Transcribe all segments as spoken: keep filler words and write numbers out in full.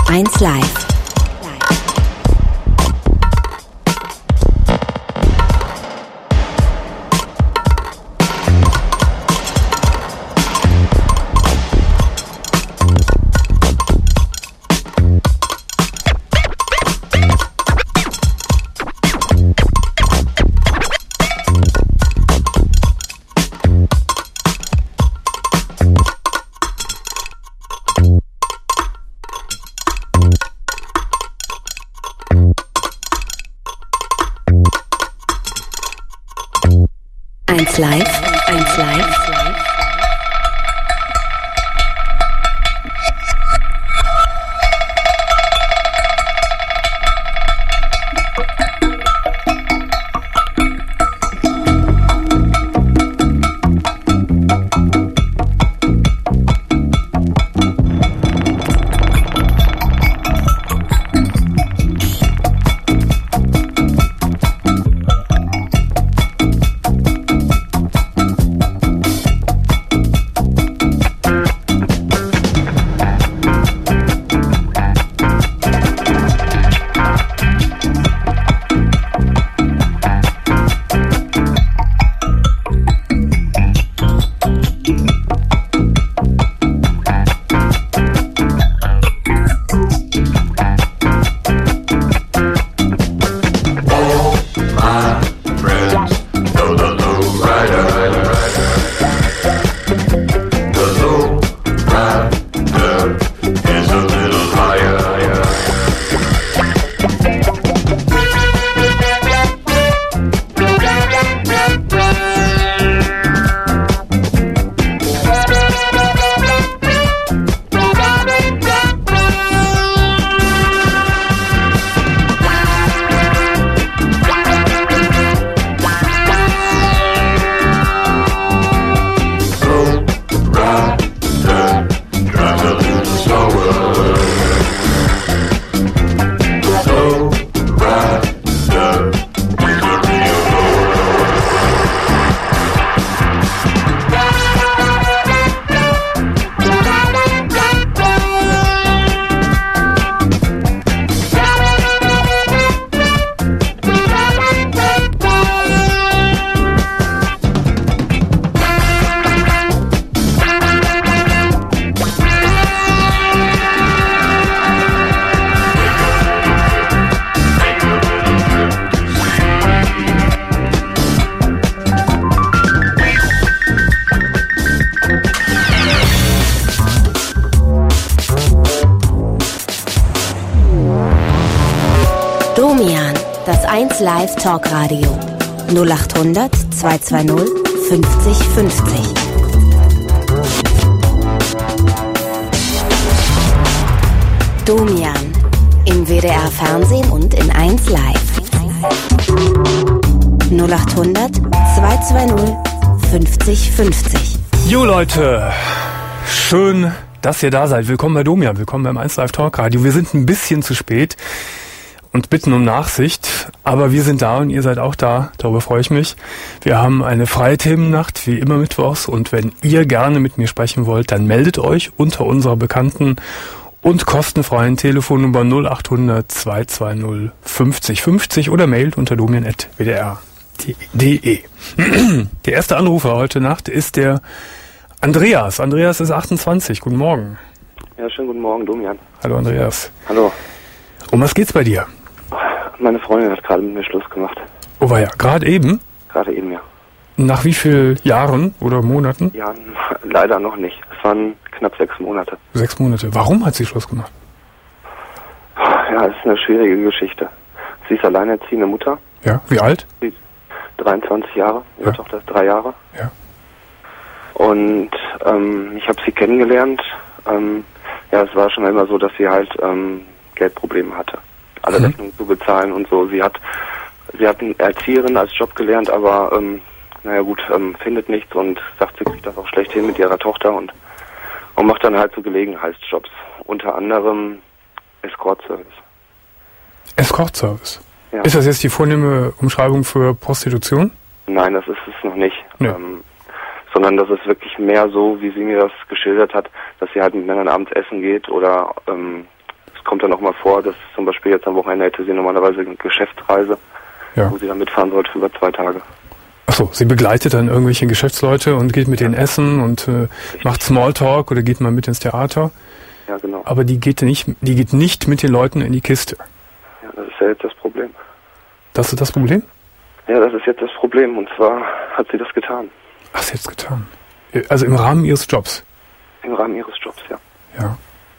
eins Live. eins Live, eins Live. eins Live Talkradio null acht hundert zweihundertzweißig fünfzig fünfzig. Domian im W D R Fernsehen und in eins Live. null acht hundert zweihundertzweißig fünfzig fünfzig. Jo Leute, schön, dass ihr da seid. Willkommen bei Domian, willkommen beim eins Live Talkradio. Wir sind ein bisschen zu spät und bitten um Nachsicht, aber wir sind da und ihr seid auch da, darüber freue ich mich. Wir haben eine freie Themennacht, wie immer mittwochs, und wenn ihr gerne mit mir sprechen wollt, dann meldet euch unter unserer bekannten und kostenfreien Telefonnummer null acht hundert zweihundertzweißig fünfzig fünfzig oder mailt unter domian at w d r punkt d e. Der erste Anrufer heute Nacht ist der Andreas. Andreas ist achtundzwanzig. Guten Morgen. Ja, schönen guten Morgen, Domian. Hallo Andreas. Hallo. Um was geht's bei dir? Meine Freundin hat gerade mit mir Schluss gemacht. Oh war ja, gerade eben? Gerade eben, ja. Nach wie vielen Jahren oder Monaten? Ja, leider noch nicht. Es waren knapp sechs Monate. Sechs Monate. Warum hat sie Schluss gemacht? Ja, es ist eine schwierige Geschichte. Sie ist alleinerziehende Mutter. Ja, wie alt? Sie ist dreiundzwanzig Jahre. Ihre Ja. Tochter ist drei Jahre. Ja. Und ähm, ich habe sie kennengelernt. Ähm, ja, es war schon immer so, dass sie halt ähm, Geldprobleme hatte. Alle Mhm. Rechnungen zu bezahlen und so. Sie hat sie hat eine Erzieherin als Job gelernt, aber ähm, naja gut, ähm, findet nichts und sagt, sie kriegt das auch schlecht hin mit ihrer Tochter und, und macht dann halt so Gelegenheitsjobs. Unter anderem Escort-Service. Escort-Service? Ja. Ist das jetzt die vornehme Umschreibung für Prostitution? Nein, das ist es noch nicht. Nee. Ähm, sondern das ist wirklich mehr so, wie sie mir das geschildert hat, dass sie halt mit Männern abends essen geht oder ähm, kommt dann auch mal vor, dass zum Beispiel jetzt am Wochenende hätte sie normalerweise eine Geschäftsreise, ja. wo sie dann mitfahren sollte für über zwei Tage. Achso, sie begleitet dann irgendwelche Geschäftsleute und geht mit denen essen und äh, macht Smalltalk oder geht mal mit ins Theater. Ja, genau. Aber die geht nicht, die geht nicht mit den Leuten in die Kiste. Ja, das ist ja jetzt das Problem. Das ist das Problem? Ja, das ist jetzt das Problem. Und zwar hat sie das getan. Ach, sie hat es getan. Also im Rahmen ihres Jobs? Im Rahmen ihres Jobs, ja. Ja.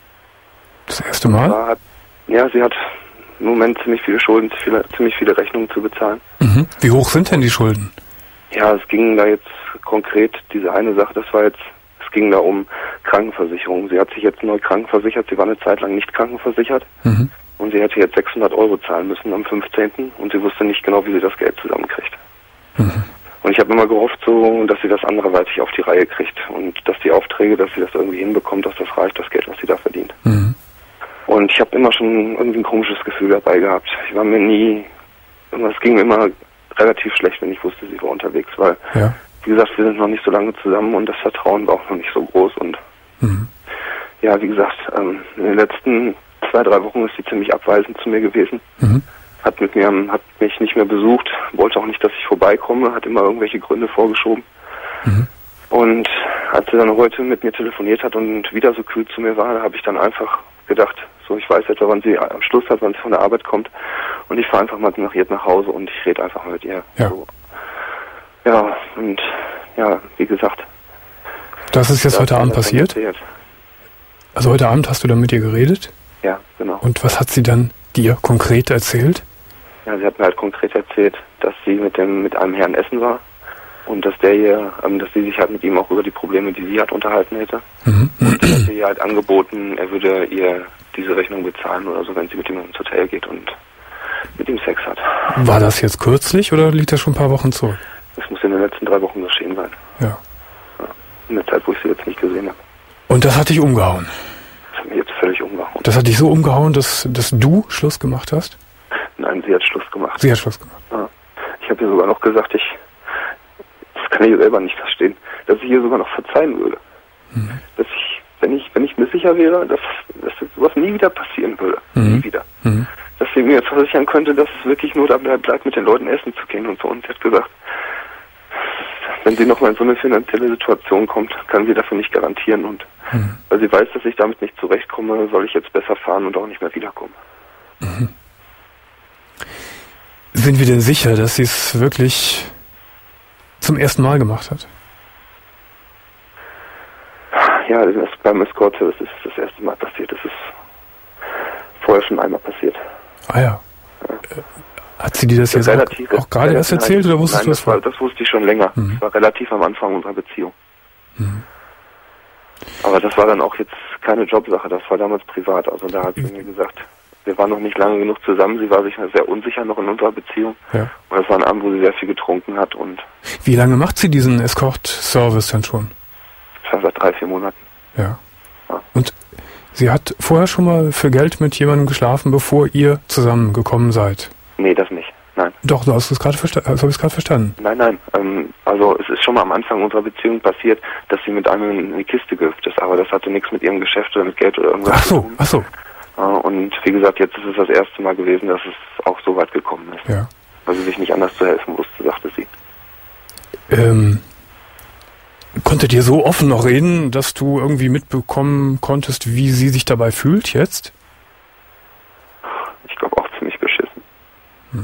Das erste Mal? Hat, ja, sie hat im Moment ziemlich viele Schulden, viele, ziemlich viele Rechnungen zu bezahlen. Mhm. Wie hoch sind denn die Schulden? Ja, es ging da jetzt konkret, diese eine Sache, das war jetzt, es ging da um Krankenversicherung. Sie hat sich jetzt neu krankenversichert, sie war eine Zeit lang nicht krankenversichert. Mhm. Und sie hätte jetzt sechshundert Euro zahlen müssen am fünfzehnten und sie wusste nicht genau, wie sie das Geld zusammenkriegt. Mhm. Und ich habe immer gehofft, so, dass sie das anderweitig auf die Reihe kriegt und dass die Aufträge, dass sie das irgendwie hinbekommt, dass das reicht, das Geld, was sie da verdient. Mhm. Und ich habe immer schon irgendwie ein komisches Gefühl dabei gehabt. Ich war mir nie, es ging mir immer relativ schlecht, wenn ich wusste, sie war unterwegs, weil, ja. wie gesagt, wir sind noch nicht so lange zusammen und das Vertrauen war auch noch nicht so groß. Und mhm. ja, wie gesagt, ähm, in den letzten zwei, drei Wochen ist sie ziemlich abweisend zu mir gewesen. Mhm. Hat mit mir, hat mich nicht mehr besucht, wollte auch nicht, dass ich vorbeikomme, hat immer irgendwelche Gründe vorgeschoben. Mhm. Und als sie dann heute mit mir telefoniert hat und wieder so kühl zu mir war, da habe ich dann einfach gedacht, so, ich weiß etwa, wann sie am Schluss hat, wann sie von der Arbeit kommt und ich fahre einfach mal nach ihr nach Hause und ich rede einfach mal mit ihr. Ja. So. Ja, und ja, wie gesagt. Das ist jetzt heute Abend passiert? passiert? Also heute Abend hast du dann mit ihr geredet? Ja, genau. Und was hat sie dann dir konkret erzählt? Ja, sie hat mir halt konkret erzählt, dass sie mit dem mit einem Herrn essen war und dass der hier, ähm, dass sie sich halt mit ihm auch über die Probleme, die sie hat, unterhalten hätte. Mhm. Und dass er ihr halt angeboten, er würde ihr diese Rechnung bezahlen oder so, wenn sie mit ihm ins Hotel geht und mit ihm Sex hat. War das jetzt kürzlich oder liegt das schon ein paar Wochen zurück? Das muss in den letzten drei Wochen geschehen sein. Ja. Ja. In der Zeit, wo ich sie jetzt nicht gesehen habe. Und das hat dich umgehauen? Das hat mich jetzt völlig umgehauen. Das hat dich so umgehauen, dass, dass du Schluss gemacht hast? Nein, sie hat Schluss gemacht. Sie hat Schluss gemacht. Ja. Ich habe ihr sogar noch gesagt, ich, das kann ich selber nicht verstehen, dass ich ihr sogar noch verzeihen würde. Mhm. Dass ich, wenn ich, wenn ich mir sicher wäre, dass, dass sowas nie wieder passieren würde. Mhm. Nie wieder. Mhm. Dass sie mir jetzt versichern könnte, dass es wirklich nur dabei bleibt, mit den Leuten essen zu gehen und so. Und sie hat gesagt, wenn sie nochmal in so eine finanzielle Situation kommt, kann sie dafür nicht garantieren. Und mhm. weil sie weiß, dass ich damit nicht zurechtkomme, soll ich jetzt besser fahren und auch nicht mehr wiederkommen. Mhm. Sind wir denn sicher, dass sie es wirklich zum ersten Mal gemacht hat? Ja, das ist beim Escort-Service ist das erste Mal passiert. Das ist vorher schon einmal passiert. Ah ja. ja. Hat sie dir das, das jetzt relativ, auch, auch gerade erst erzählt oder wusstest nein, du das vor? Das wusste ich schon länger. Mhm. Das war relativ am Anfang unserer Beziehung. Mhm. Aber das war dann auch jetzt keine Jobsache, das war damals privat. Also da hat sie mhm. mir gesagt, wir waren noch nicht lange genug zusammen, sie war sich sehr unsicher noch in unserer Beziehung. Ja. Und das war ein Abend, wo sie sehr viel getrunken hat. Und wie lange macht sie diesen Escort-Service dann schon? Seit drei, vier Monaten. Ja. ja. Und sie hat vorher schon mal für Geld mit jemandem geschlafen, bevor ihr zusammengekommen seid? Nee, das nicht. Nein. Doch, du hast es gerade verstanden. Also habe ich es gerade verstanden. Nein, nein. Ähm, also es ist schon mal am Anfang unserer Beziehung passiert, dass sie mit einem in die Kiste gehüpft ist, aber das hatte nichts mit ihrem Geschäft oder mit Geld oder irgendwas ach so, zu tun. Ach so. Äh, und wie gesagt, jetzt ist es das erste Mal gewesen, dass es auch so weit gekommen ist. Ja. Weil sie sich nicht anders zu helfen wusste, sagte sie. Ähm, konntet ihr so offen noch reden, dass du irgendwie mitbekommen konntest, wie sie sich dabei fühlt jetzt? Ich glaube auch ziemlich beschissen. Hm.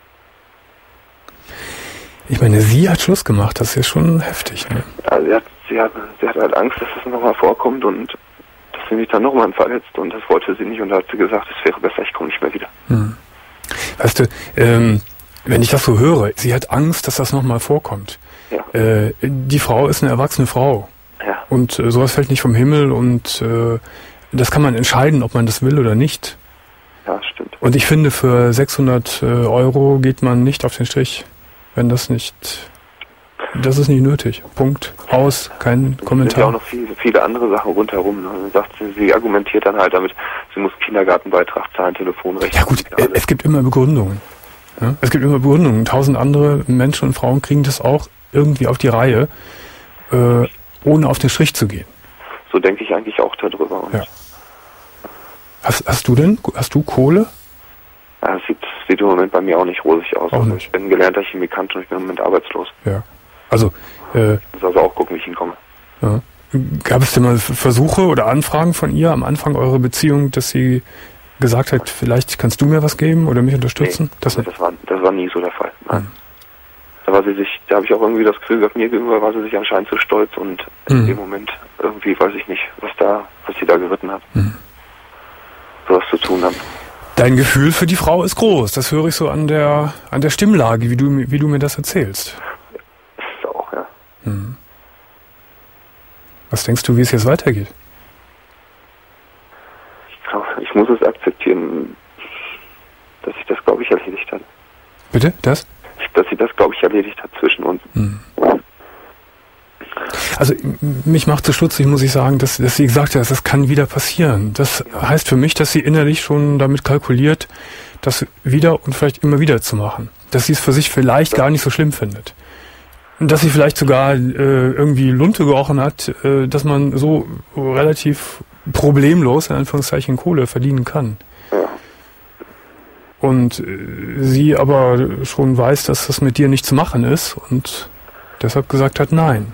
Ich meine, sie hat Schluss gemacht, das ist ja schon heftig, ne? Ja, sie hat, sie hat, sie hat halt Angst, dass das nochmal vorkommt und dass sie mich dann nochmal verletzt und das wollte sie nicht und da hat sie gesagt, es wäre besser, ich komme nicht mehr wieder. Hm. Weißt du, ähm, wenn ich das so höre, sie hat Angst, dass das nochmal vorkommt. Ja. Äh, die Frau ist eine erwachsene Frau. Ja. Und äh, sowas fällt nicht vom Himmel und äh, das kann man entscheiden, ob man das will oder nicht. Ja, stimmt. Und ich finde, für sechshundert äh, Euro geht man nicht auf den Strich, wenn das nicht, das ist nicht nötig. Punkt. Aus, kein es Kommentar. Es sind ja auch noch viele, viele andere Sachen rundherum. Ne? Sagt sie, sie argumentiert dann halt damit, sie muss Kindergartenbeitrag zahlen, Telefonrechnung. Ja gut, äh, es gibt immer Begründungen. Ja? Es gibt immer Begründungen. Tausend andere Menschen und Frauen kriegen das auch irgendwie auf die Reihe, äh, ohne auf den Strich zu gehen. So denke ich eigentlich auch darüber. Und ja. Hast, hast du denn, hast du Kohle? Ja, das sieht, sieht im Moment bei mir auch nicht rosig aus. Auch also nicht. Ich bin gelernter Chemikant und ich bin im Moment arbeitslos. Ja. Also, äh, Ich muss also auch gucken, wie ich hinkomme. ja. Gab es denn mal Versuche oder Anfragen von ihr am Anfang eurer Beziehung, dass sie gesagt hat, vielleicht kannst du mir was geben oder mich unterstützen? Nee, das, das, war, das war nie so der Fall. Nein. Mhm. Da war sie sich, da habe ich auch irgendwie das Gefühl gehabt, mir gegenüber war sie sich anscheinend zu stolz und in Mhm. dem Moment irgendwie weiß ich nicht, was da, was sie da geritten hat. Mhm. Sowas zu tun haben. Dein Gefühl für die Frau ist groß. Das höre ich so an der an der Stimmlage, wie du mi- wie du mir das erzählst. Das ist auch, ja. Mhm. Was denkst du, wie es jetzt weitergeht? Ich glaube, ich muss es akzeptieren, dass sich das, glaube ich, erledigt hat. Bitte? Das? Dass sie das, glaube ich, erledigt hat zwischen uns. Mhm. Also m- mich macht so stutzig, muss ich sagen, dass, dass sie gesagt hat, das kann wieder passieren. Das heißt für mich, dass sie innerlich schon damit kalkuliert, das wieder und vielleicht immer wieder zu machen. Dass sie es für sich vielleicht gar nicht so schlimm findet. Und dass sie vielleicht sogar äh, irgendwie Lunte gerochen hat, äh, dass man so relativ problemlos, in Anführungszeichen, Kohle verdienen kann. Ja. Und äh, sie aber schon weiß, dass das mit dir nicht zu machen ist und deshalb gesagt hat, nein.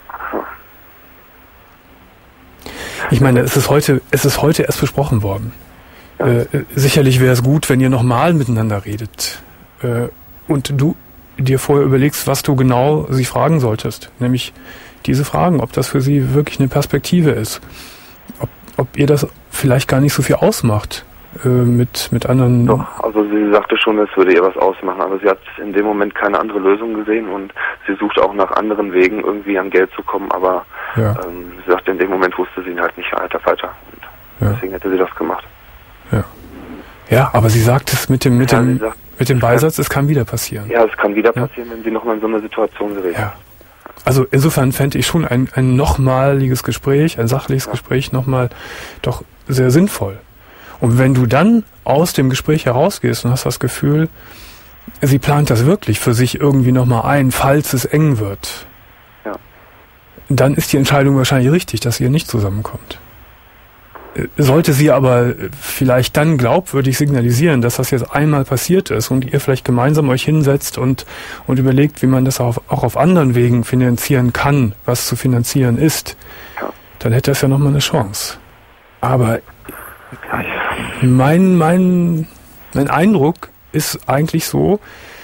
Ich meine, es ist heute, es ist heute erst besprochen worden. Äh, sicherlich wäre es gut, wenn ihr nochmal miteinander redet äh, und du dir vorher überlegst, was du genau sie fragen solltest. Nämlich diese Fragen, ob das für sie wirklich eine Perspektive ist. Ob, ob ihr das vielleicht gar nicht so viel ausmacht äh, mit, mit anderen... Doch, also sie sagte schon, es würde ihr was ausmachen, aber sie hat in dem Moment keine andere Lösung gesehen und sie sucht auch nach anderen Wegen, irgendwie an Geld zu kommen, aber Ja. ähm, sie sagte, in dem Moment wusste sie halt nicht weiter weiter und Ja. deswegen hätte sie das gemacht. Ja. Ja, aber sie sagt es mit dem, mit Ja, dem, sie sagt- mit dem Beisatz, es kann wieder passieren. Ja, es kann wieder Ja. passieren, wenn sie nochmal in so einer Situation gerät. Ja. Also insofern fände ich schon ein, ein nochmaliges Gespräch, ein sachliches Ja. Gespräch nochmal doch sehr sinnvoll. Und wenn du dann aus dem Gespräch herausgehst und hast das Gefühl, sie plant das wirklich für sich irgendwie nochmal ein, falls es eng wird, Ja. dann ist die Entscheidung wahrscheinlich richtig, dass ihr nicht zusammenkommt. Sollte sie aber vielleicht dann glaubwürdig signalisieren, dass das jetzt einmal passiert ist und ihr vielleicht gemeinsam euch hinsetzt und, und überlegt, wie man das auch, auch auf anderen Wegen finanzieren kann, was zu finanzieren ist, Ja. dann hätte das ja nochmal eine Chance. Aber Ja, ja. mein, mein, mein Eindruck ist eigentlich so,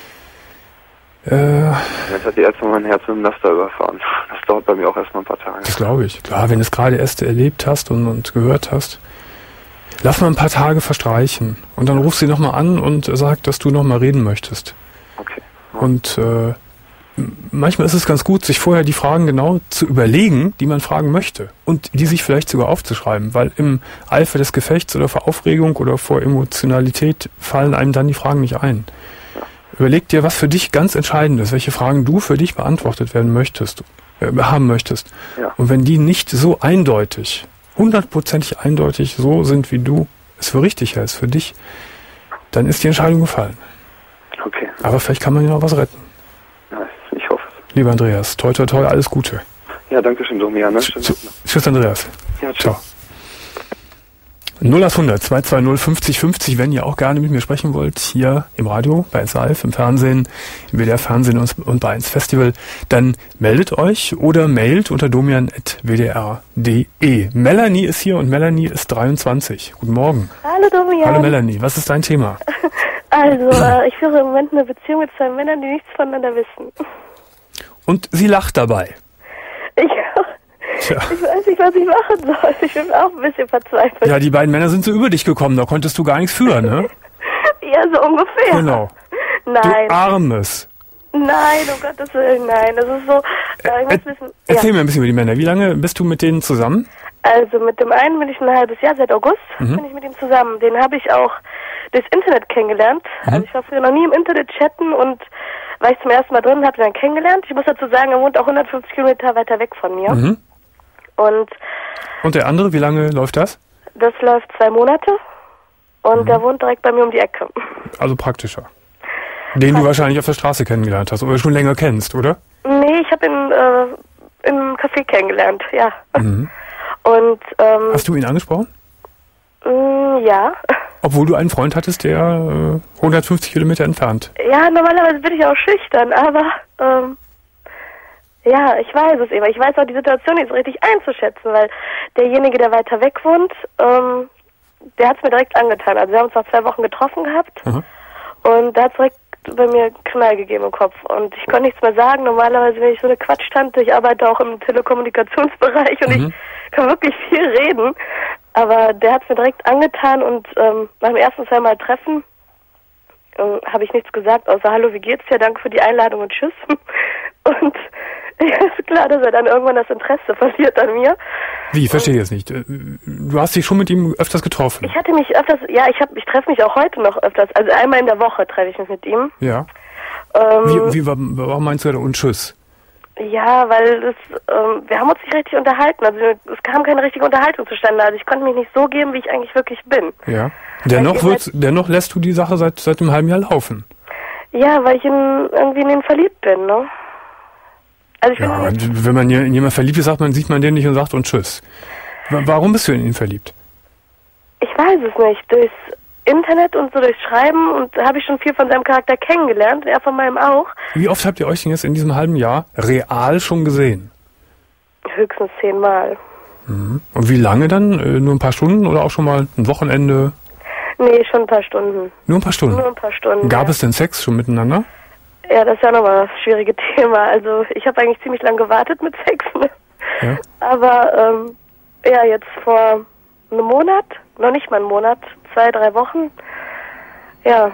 äh, Jetzt hat die erstmal mein Herz mit dem Laster überfahren. Das dauert bei mir auch erstmal ein paar Tage. das glaube ich. Klar, wenn du es gerade erst erlebt hast und, und gehört hast, lass mal ein paar Tage verstreichen und dann rufst sie nochmal an und sag, dass du nochmal reden möchtest. Okay. Und äh, m- manchmal ist es ganz gut, sich vorher die Fragen genau zu überlegen, die man fragen möchte und die sich vielleicht sogar aufzuschreiben, weil im Eifer des Gefechts oder vor Aufregung oder vor Emotionalität fallen einem dann die Fragen nicht ein. Überleg dir, was für dich ganz entscheidend ist, welche Fragen du für dich beantwortet werden möchtest, äh, haben möchtest. Ja. Und wenn die nicht so eindeutig, hundertprozentig eindeutig so sind, wie du es für richtig hältst, für dich, dann ist die Entscheidung gefallen. Okay. Aber vielleicht kann man ja noch was retten. Ja, ich hoffe es. Lieber Andreas, toi toi toi, alles Gute. Ja, danke schön, Domian. Ne? Schönen Tag noch. Tschüss, Andreas. Ja, tschüss. Ciao. null acht hundert zwei zwei null fünfzig fünfzig, wenn ihr auch gerne mit mir sprechen wollt, hier im Radio, bei eins Live, im Fernsehen, im W D R Fernsehen und, und bei eins Festival, dann meldet euch oder mailt unter domian at w d r punkt d e. Melanie ist hier und Melanie ist dreiundzwanzig. Guten Morgen. Hallo Domian. Hallo Melanie, was ist dein Thema? Also, äh, ich führe im Moment eine Beziehung mit zwei Männern, die nichts voneinander wissen. Und sie lacht dabei. Ich, Tja. ich weiß nicht, was ich machen soll. Ich bin auch ein bisschen verzweifelt. Ja, die beiden Männer sind so über dich gekommen, da konntest du gar nichts führen, ne? Ja, so ungefähr. Genau. Nein, Du Armes. nein, um Gottes Willen, nein. Das ist so, äh, ich muss wissen, Erzähl ja. mir ein bisschen über die Männer. Wie lange bist du mit denen zusammen? Also mit dem einen bin ich ein halbes Jahr, seit August Mhm. bin ich mit ihm zusammen. Den habe ich auch durchs Internet kennengelernt. Mhm. Also ich war früher noch nie im Internet chatten und war ich zum ersten Mal drin, habe ihn dann kennengelernt. Ich muss dazu sagen, er wohnt auch hundertfünfzig Kilometer weiter weg von mir. Mhm. Und Und der andere, wie lange läuft das? das läuft zwei Monate und Mhm. der wohnt direkt bei mir um die Ecke. Also praktischer. Den du wahrscheinlich auf der Straße kennengelernt hast oder schon länger kennst, oder? Nee, ich habe ihn äh, im Café kennengelernt, ja. Mhm. Und ähm, Hast du ihn angesprochen? Mm, ja. Obwohl du einen Freund hattest, der äh, hundertfünfzig Kilometer entfernt. Ja, normalerweise bin ich auch schüchtern, aber ähm, ja, ich weiß es eben. Ich weiß auch die Situation nicht so richtig einzuschätzen, weil derjenige, der weiter weg wohnt, ähm, der hat es mir direkt angetan. Also wir haben uns nach zwei Wochen getroffen gehabt. Aha. Und da hat es direkt bei mir Knall gegeben im Kopf. Und ich konnte nichts mehr sagen. Normalerweise bin ich so eine Quatschtante. Ich arbeite auch im Telekommunikationsbereich und mhm. ich kann wirklich viel reden. Aber der hat es mir direkt angetan und ähm, nach dem ersten zweimal Treffen ähm, habe ich nichts gesagt, außer Hallo, wie geht's dir? Danke für die Einladung und Tschüss. Und ja, ist klar, dass er dann irgendwann das Interesse verliert an mir. Wie? Verstehe ich jetzt nicht. Du hast dich schon mit ihm öfters getroffen? Ich hatte mich öfters, ja, ich hab, ich treffe mich auch heute noch öfters. Also einmal in der Woche treffe ich mich mit ihm. Ja. Ähm, wie, wie, warum meinst du da und Tschüss? Ja, weil das, ähm, wir haben uns nicht richtig unterhalten. Also es kam keine richtige Unterhaltung zustande. Also ich konnte mich nicht so geben, wie ich eigentlich wirklich bin. Ja. Dennoch, wird's, dennoch lässt du die Sache seit, seit einem halben Jahr laufen. Ja, weil ich in, irgendwie in ihn verliebt bin, ne? Also ich ja, wenn man in jemanden verliebt ist, sagt man, sieht man den nicht und sagt und Tschüss. Warum bist du in ihn verliebt? Ich weiß es nicht. Durchs Internet und so durchs Schreiben und habe ich schon viel von seinem Charakter kennengelernt, er von meinem auch. Wie oft habt ihr euch denn jetzt in diesem halben Jahr real schon gesehen? Höchstens zehnmal. Mhm. Und wie lange dann? Äh, nur ein paar Stunden oder auch schon mal ein Wochenende? Nee, schon ein paar Stunden. Nur ein paar Stunden? Nur ein paar Stunden. Gab ja. es denn Sex schon miteinander? Ja, das ist ja nochmal das schwierige Thema. Also ich habe eigentlich ziemlich lange gewartet mit Sex, ne? Ja. Aber ähm, ja, jetzt vor einem Monat, noch nicht mal einen Monat, zwei, drei Wochen, ja.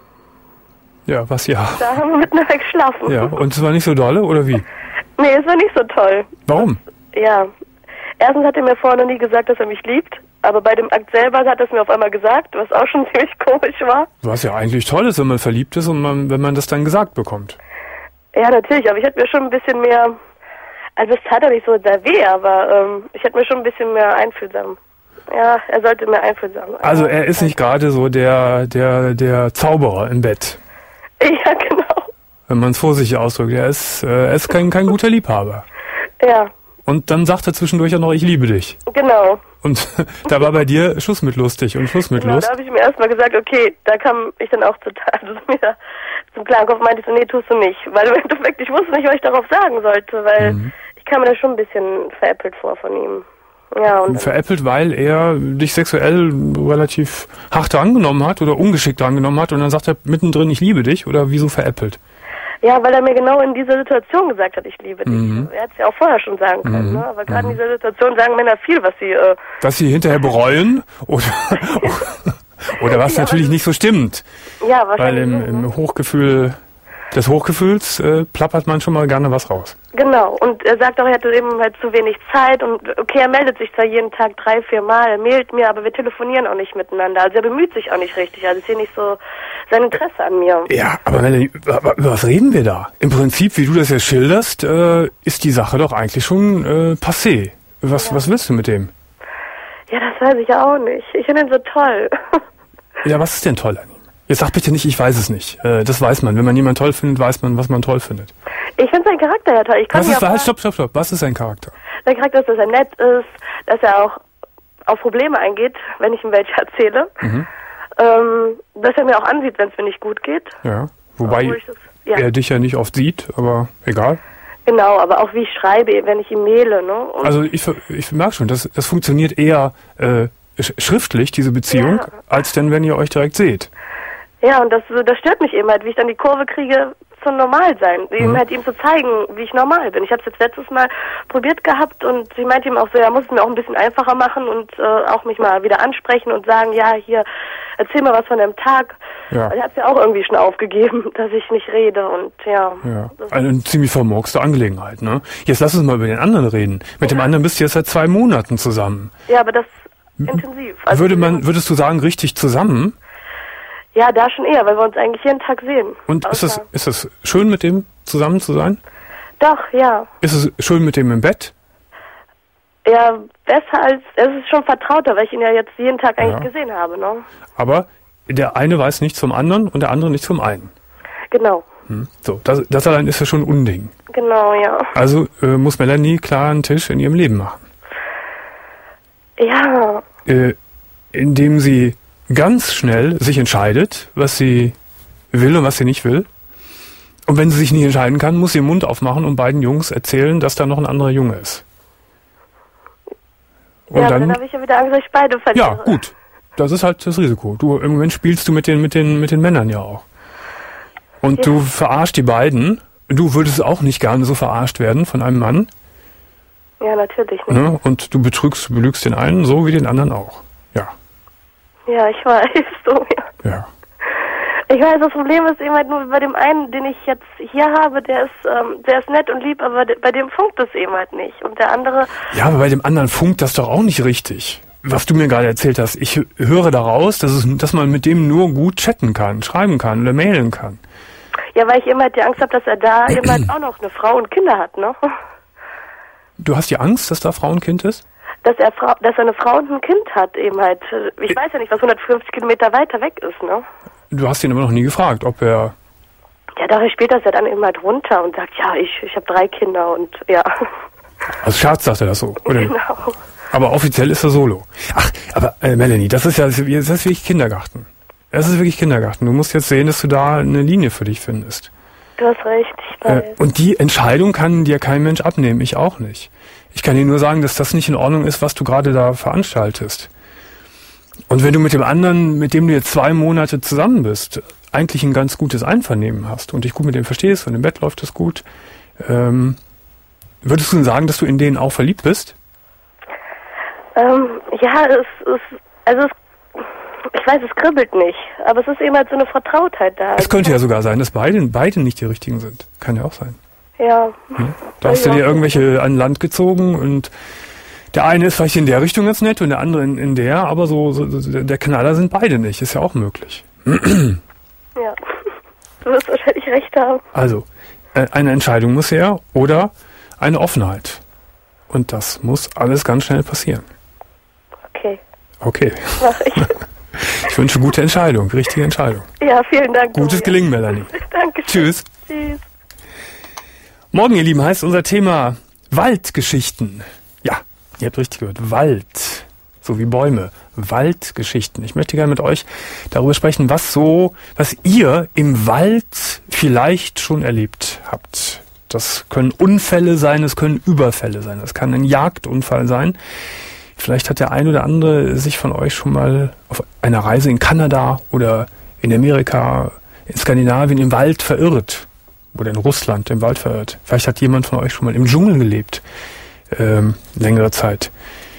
Ja, was ja? Da haben wir miteinander geschlafen. Ja, und es war nicht so dolle, oder wie? Nee, es war nicht so toll. Warum? Das, ja. Erstens hat er mir vorher noch nie gesagt, dass er mich liebt. Aber bei dem Akt selber hat er es mir auf einmal gesagt, was auch schon ziemlich komisch war. Was ja eigentlich toll ist, wenn man verliebt ist und man, wenn man das dann gesagt bekommt. Ja, natürlich, aber ich hätte mir schon ein bisschen mehr, also es tat ja nicht so sehr weh, aber ähm, ich hätte mir schon ein bisschen mehr einfühlsam. Ja, er sollte mehr einfühlsam. Also er ist nicht gerade so der, der, der Zauberer im Bett. Ja, genau. Wenn man es vorsichtig ausdrückt. Er ist, äh, er ist kein, kein guter Liebhaber. Ja. Und dann sagt er zwischendurch ja noch, ich liebe dich. Genau. Und da war bei dir Schuss mit lustig und Schluss mit genau, Lust. Da habe ich mir erstmal gesagt, okay, da kam ich dann auch total also mir zum klaren Kopf, meinte ich so, nee, tust du nicht. Weil im Endeffekt, ich wusste nicht, was ich darauf sagen sollte, weil mhm. ich kam mir da schon ein bisschen veräppelt vor von ihm. Ja, und veräppelt, weil er dich sexuell relativ hart angenommen hat oder ungeschickt angenommen hat und dann sagt er mittendrin, ich liebe dich, oder wieso veräppelt? Ja, weil er mir genau in dieser Situation gesagt hat, ich liebe dich. Mhm. Er hat es ja auch vorher schon sagen können, mhm. ne? Aber gerade mhm. in dieser Situation sagen Männer viel, was sie... Äh was sie hinterher bereuen oder, oder was ja, natürlich was nicht so stimmt. Ja, wahrscheinlich. Weil im, im Hochgefühl des Hochgefühls äh, plappert man schon mal gerne was raus. Genau, und er sagt auch, er hatte eben halt zu wenig Zeit und okay, er meldet sich zwar jeden Tag drei, vier Mal, er mailt mir, aber wir telefonieren auch nicht miteinander. Also er bemüht sich auch nicht richtig, also ich sehe nicht so sein Interesse an mir. Ja, aber Melanie, über was reden wir da? Im Prinzip, wie du das jetzt schilderst, äh, ist die Sache doch eigentlich schon äh, passé. Was, ja. was willst du mit dem? Ja, das weiß ich ja auch nicht. Ich finde ihn so toll. Ja, was ist denn toll an ihm? Jetzt sag bitte nicht, ich weiß es nicht. Äh, das weiß man. Wenn man jemanden toll findet, weiß man, was man toll findet. Ich finde seinen Charakter ja toll. Ich kann was ist, halt, stopp, stopp, stopp. Was ist sein Charakter? Sein Charakter ist, dass er nett ist, dass er auch auf Probleme eingeht, wenn ich ihm welche erzähle. Mhm. Ähm, dass er mir auch ansieht, wenn es mir nicht gut geht. Ja, wobei das, ja. er dich ja nicht oft sieht, aber egal. Genau, aber auch wie ich schreibe, wenn ich ihm maile. Ne? Und also ich, ich merke schon, das, das funktioniert eher äh, schriftlich, diese Beziehung, ja. als denn, wenn ihr euch direkt seht. Ja, und das, das stört mich eben halt, wie ich dann die Kurve kriege zum Normalsein. Mhm. Eben halt ihm zu zeigen, wie ich normal bin. Ich habe es jetzt letztes Mal probiert gehabt und sie meinte ihm auch so, er muss es mir auch ein bisschen einfacher machen und äh, auch mich mal wieder ansprechen und sagen, ja, hier, erzähl mal was von dem Tag. Ja. Er hat es ja auch irgendwie schon aufgegeben, dass ich nicht rede und ja. ja. Eine ziemlich vermurkste Angelegenheit, ne? Jetzt lass uns mal über den anderen reden. Mit ja. dem anderen bist du jetzt seit zwei Monaten zusammen. Ja, aber das intensiv. Also Würde man, würdest du sagen, richtig zusammen? Ja, da schon eher, weil wir uns eigentlich jeden Tag sehen. Und ist es, ist es schön, mit dem zusammen zu sein? Doch, ja. Ist es schön mit dem im Bett? Ja, besser als, es ist schon vertrauter, weil ich ihn ja jetzt jeden Tag eigentlich ja. gesehen habe, ne? Aber der eine weiß nichts vom anderen und der andere nichts vom einen. Genau. Hm. So, das, das allein ist ja schon ein Unding. Genau, ja. Also äh, muss Melanie klar einen Tisch in ihrem Leben machen. Ja. Äh, indem sie ganz schnell sich entscheidet, was sie will und was sie nicht will. Und wenn sie sich nicht entscheiden kann, muss sie den Mund aufmachen und beiden Jungs erzählen, dass da noch ein anderer Junge ist. Und ja, dann, dann habe ich ja wieder Angst, dass ich beide verliere. ja, gut. Das ist halt das Risiko. Du, im Moment spielst du mit den, mit den, mit den Männern ja auch. Und ja. Du verarschst die beiden. Du würdest auch nicht gerne so verarscht werden von einem Mann. Ja, natürlich nicht. Ne? Und du betrügst, belügst den einen so wie den anderen auch. Ja. Ja, ich weiß. So, ja. Ja. Ich weiß, das Problem ist eben halt nur bei dem einen, den ich jetzt hier habe, der ist, ähm, der ist nett und lieb, aber de- bei dem funkt es eben halt nicht. Und der andere... Ja, aber bei dem anderen funkt das doch auch nicht richtig. Was du mir gerade erzählt hast. Ich höre daraus, dass, es, dass man mit dem nur gut chatten kann, schreiben kann oder mailen kann. Ja, weil ich eben halt die Angst habe, dass er da eben halt auch noch eine Frau und Kinder hat, ne? Du hast die Angst, dass da Frau und Kind ist? Dass er, Frau, dass er eine Frau und ein Kind hat eben halt. Ich weiß ja nicht, was hundertfünfzig Kilometer weiter weg ist, ne? Du hast ihn aber noch nie gefragt, ob er... Ja, daher spielt das ja dann eben halt runter und sagt, ja, ich, ich habe drei Kinder und ja. Als Scherz sagt er das so, oder? Genau. Aber offiziell ist er solo. Ach, aber äh, Melanie, das ist ja das ist wirklich Kindergarten. Das ist wirklich Kindergarten. Du musst jetzt sehen, dass du da eine Linie für dich findest. Du hast recht, ich weiß. Äh, und die Entscheidung kann dir kein Mensch abnehmen, ich auch nicht. Ich kann dir nur sagen, dass das nicht in Ordnung ist, was du gerade da veranstaltest. Und wenn du mit dem anderen, mit dem du jetzt zwei Monate zusammen bist, eigentlich ein ganz gutes Einvernehmen hast und dich gut mit dem verstehst und im Bett läuft es gut, ähm, würdest du denn sagen, dass du in den auch verliebt bist? Ähm, ja, es ist, also es, ich weiß, es kribbelt nicht, aber es ist eben halt so eine Vertrautheit da. Es könnte ja sogar sein, dass beide, beide nicht die richtigen sind. Kann ja auch sein. Ja. Hm? Da hast du dir irgendwelche an Land gezogen und der eine ist vielleicht in der Richtung ganz nett und der andere in, in der, aber so, so der Knaller sind beide nicht. Ist ja auch möglich. Ja, du wirst wahrscheinlich recht haben. Also, äh, eine Entscheidung muss her oder eine Offenheit. Und das muss alles ganz schnell passieren. Okay. Okay. Mach ich. Ich wünsche gute Entscheidung, richtige Entscheidung. Ja, vielen Dank. Gutes Gelingen, Melanie. Danke. Tschüss. Tschüss. Morgen, ihr Lieben, heißt unser Thema Waldgeschichten. Ja, ihr habt richtig gehört. Wald. So wie Bäume. Waldgeschichten. Ich möchte gerne mit euch darüber sprechen, was so, was ihr im Wald vielleicht schon erlebt habt. Das können Unfälle sein, es können Überfälle sein, das kann ein Jagdunfall sein. Vielleicht hat der ein oder andere sich von euch schon mal auf einer Reise in Kanada oder in Amerika, in Skandinavien im Wald verirrt. Oder in Russland im Wald verirrt. Vielleicht hat jemand von euch schon mal im Dschungel gelebt, ähm, längere Zeit.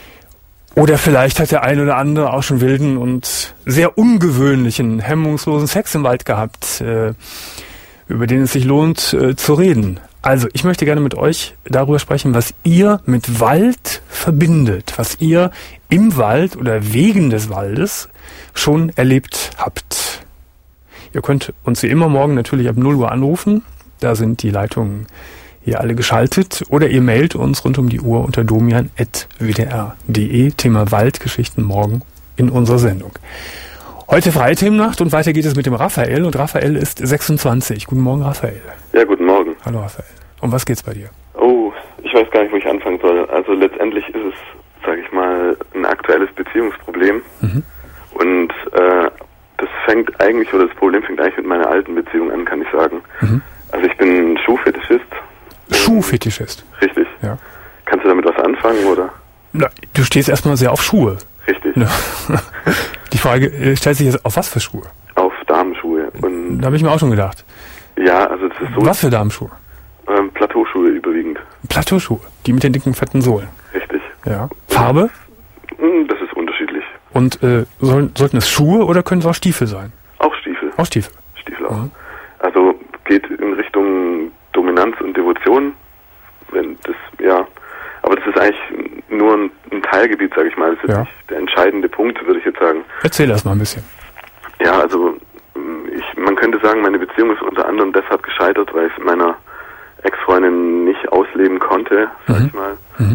Oder vielleicht hat der ein oder andere auch schon wilden und sehr ungewöhnlichen, hemmungslosen Sex im Wald gehabt, äh, über den es sich lohnt äh, zu reden. Also, ich möchte gerne mit euch darüber sprechen, was ihr mit Wald verbindet, was ihr im Wald oder wegen des Waldes schon erlebt habt. Ihr könnt uns wie immer morgen natürlich ab null Uhr anrufen, da sind die Leitungen hier alle geschaltet, oder ihr mailt uns rund um die Uhr unter domian at w d r punkt d e, Thema Waldgeschichten morgen in unserer Sendung. Heute freie Themennacht und weiter geht es mit dem Raphael und Raphael ist sechsundzwanzig. Guten Morgen, Raphael. Ja, guten Morgen. Hallo, Raphael. Um was geht's bei dir? Oh, ich weiß gar nicht, wo ich anfangen soll. Also letztendlich ist es, sage ich mal, ein aktuelles Beziehungsproblem. Mhm. Und äh, das fängt eigentlich, oder das Problem fängt eigentlich mit meiner alten Beziehung an, kann ich sagen. Mhm. Also ich bin Schuhfetischist. Schuhfetischist? Richtig. Ja. Kannst du damit was anfangen, oder? Na, du stehst erstmal sehr auf Schuhe. Richtig. Ja. Die Frage äh, stellt sich jetzt, auf was für Schuhe? Auf Damenschuhe. Und da habe ich mir auch schon gedacht. Ja, also das ist so... Was für Damenschuhe? Ähm, Plateauschuhe überwiegend. Plateauschuhe, die mit den dicken, fetten Sohlen. Richtig. Ja. Farbe? Das ist unterschiedlich. Und äh, sollen, sollten es Schuhe oder können es auch Stiefel sein? Auch Stiefel. Auch Stiefel. Stiefel auch. Mhm. Also geht in Richtung Dominanz und Devotion. Wenn das, ja... Aber das ist eigentlich nur ein, ein Teilgebiet, sage ich mal. Das ist ja. nicht der entscheidende Punkt, würde ich jetzt sagen. Erzähl erst mal ein bisschen. Ja, also ich, man könnte sagen, meine Beziehung ist unter anderem deshalb gescheitert, weil ich es meiner Ex-Freundin nicht ausleben konnte, sag mhm. ich mal. Mhm.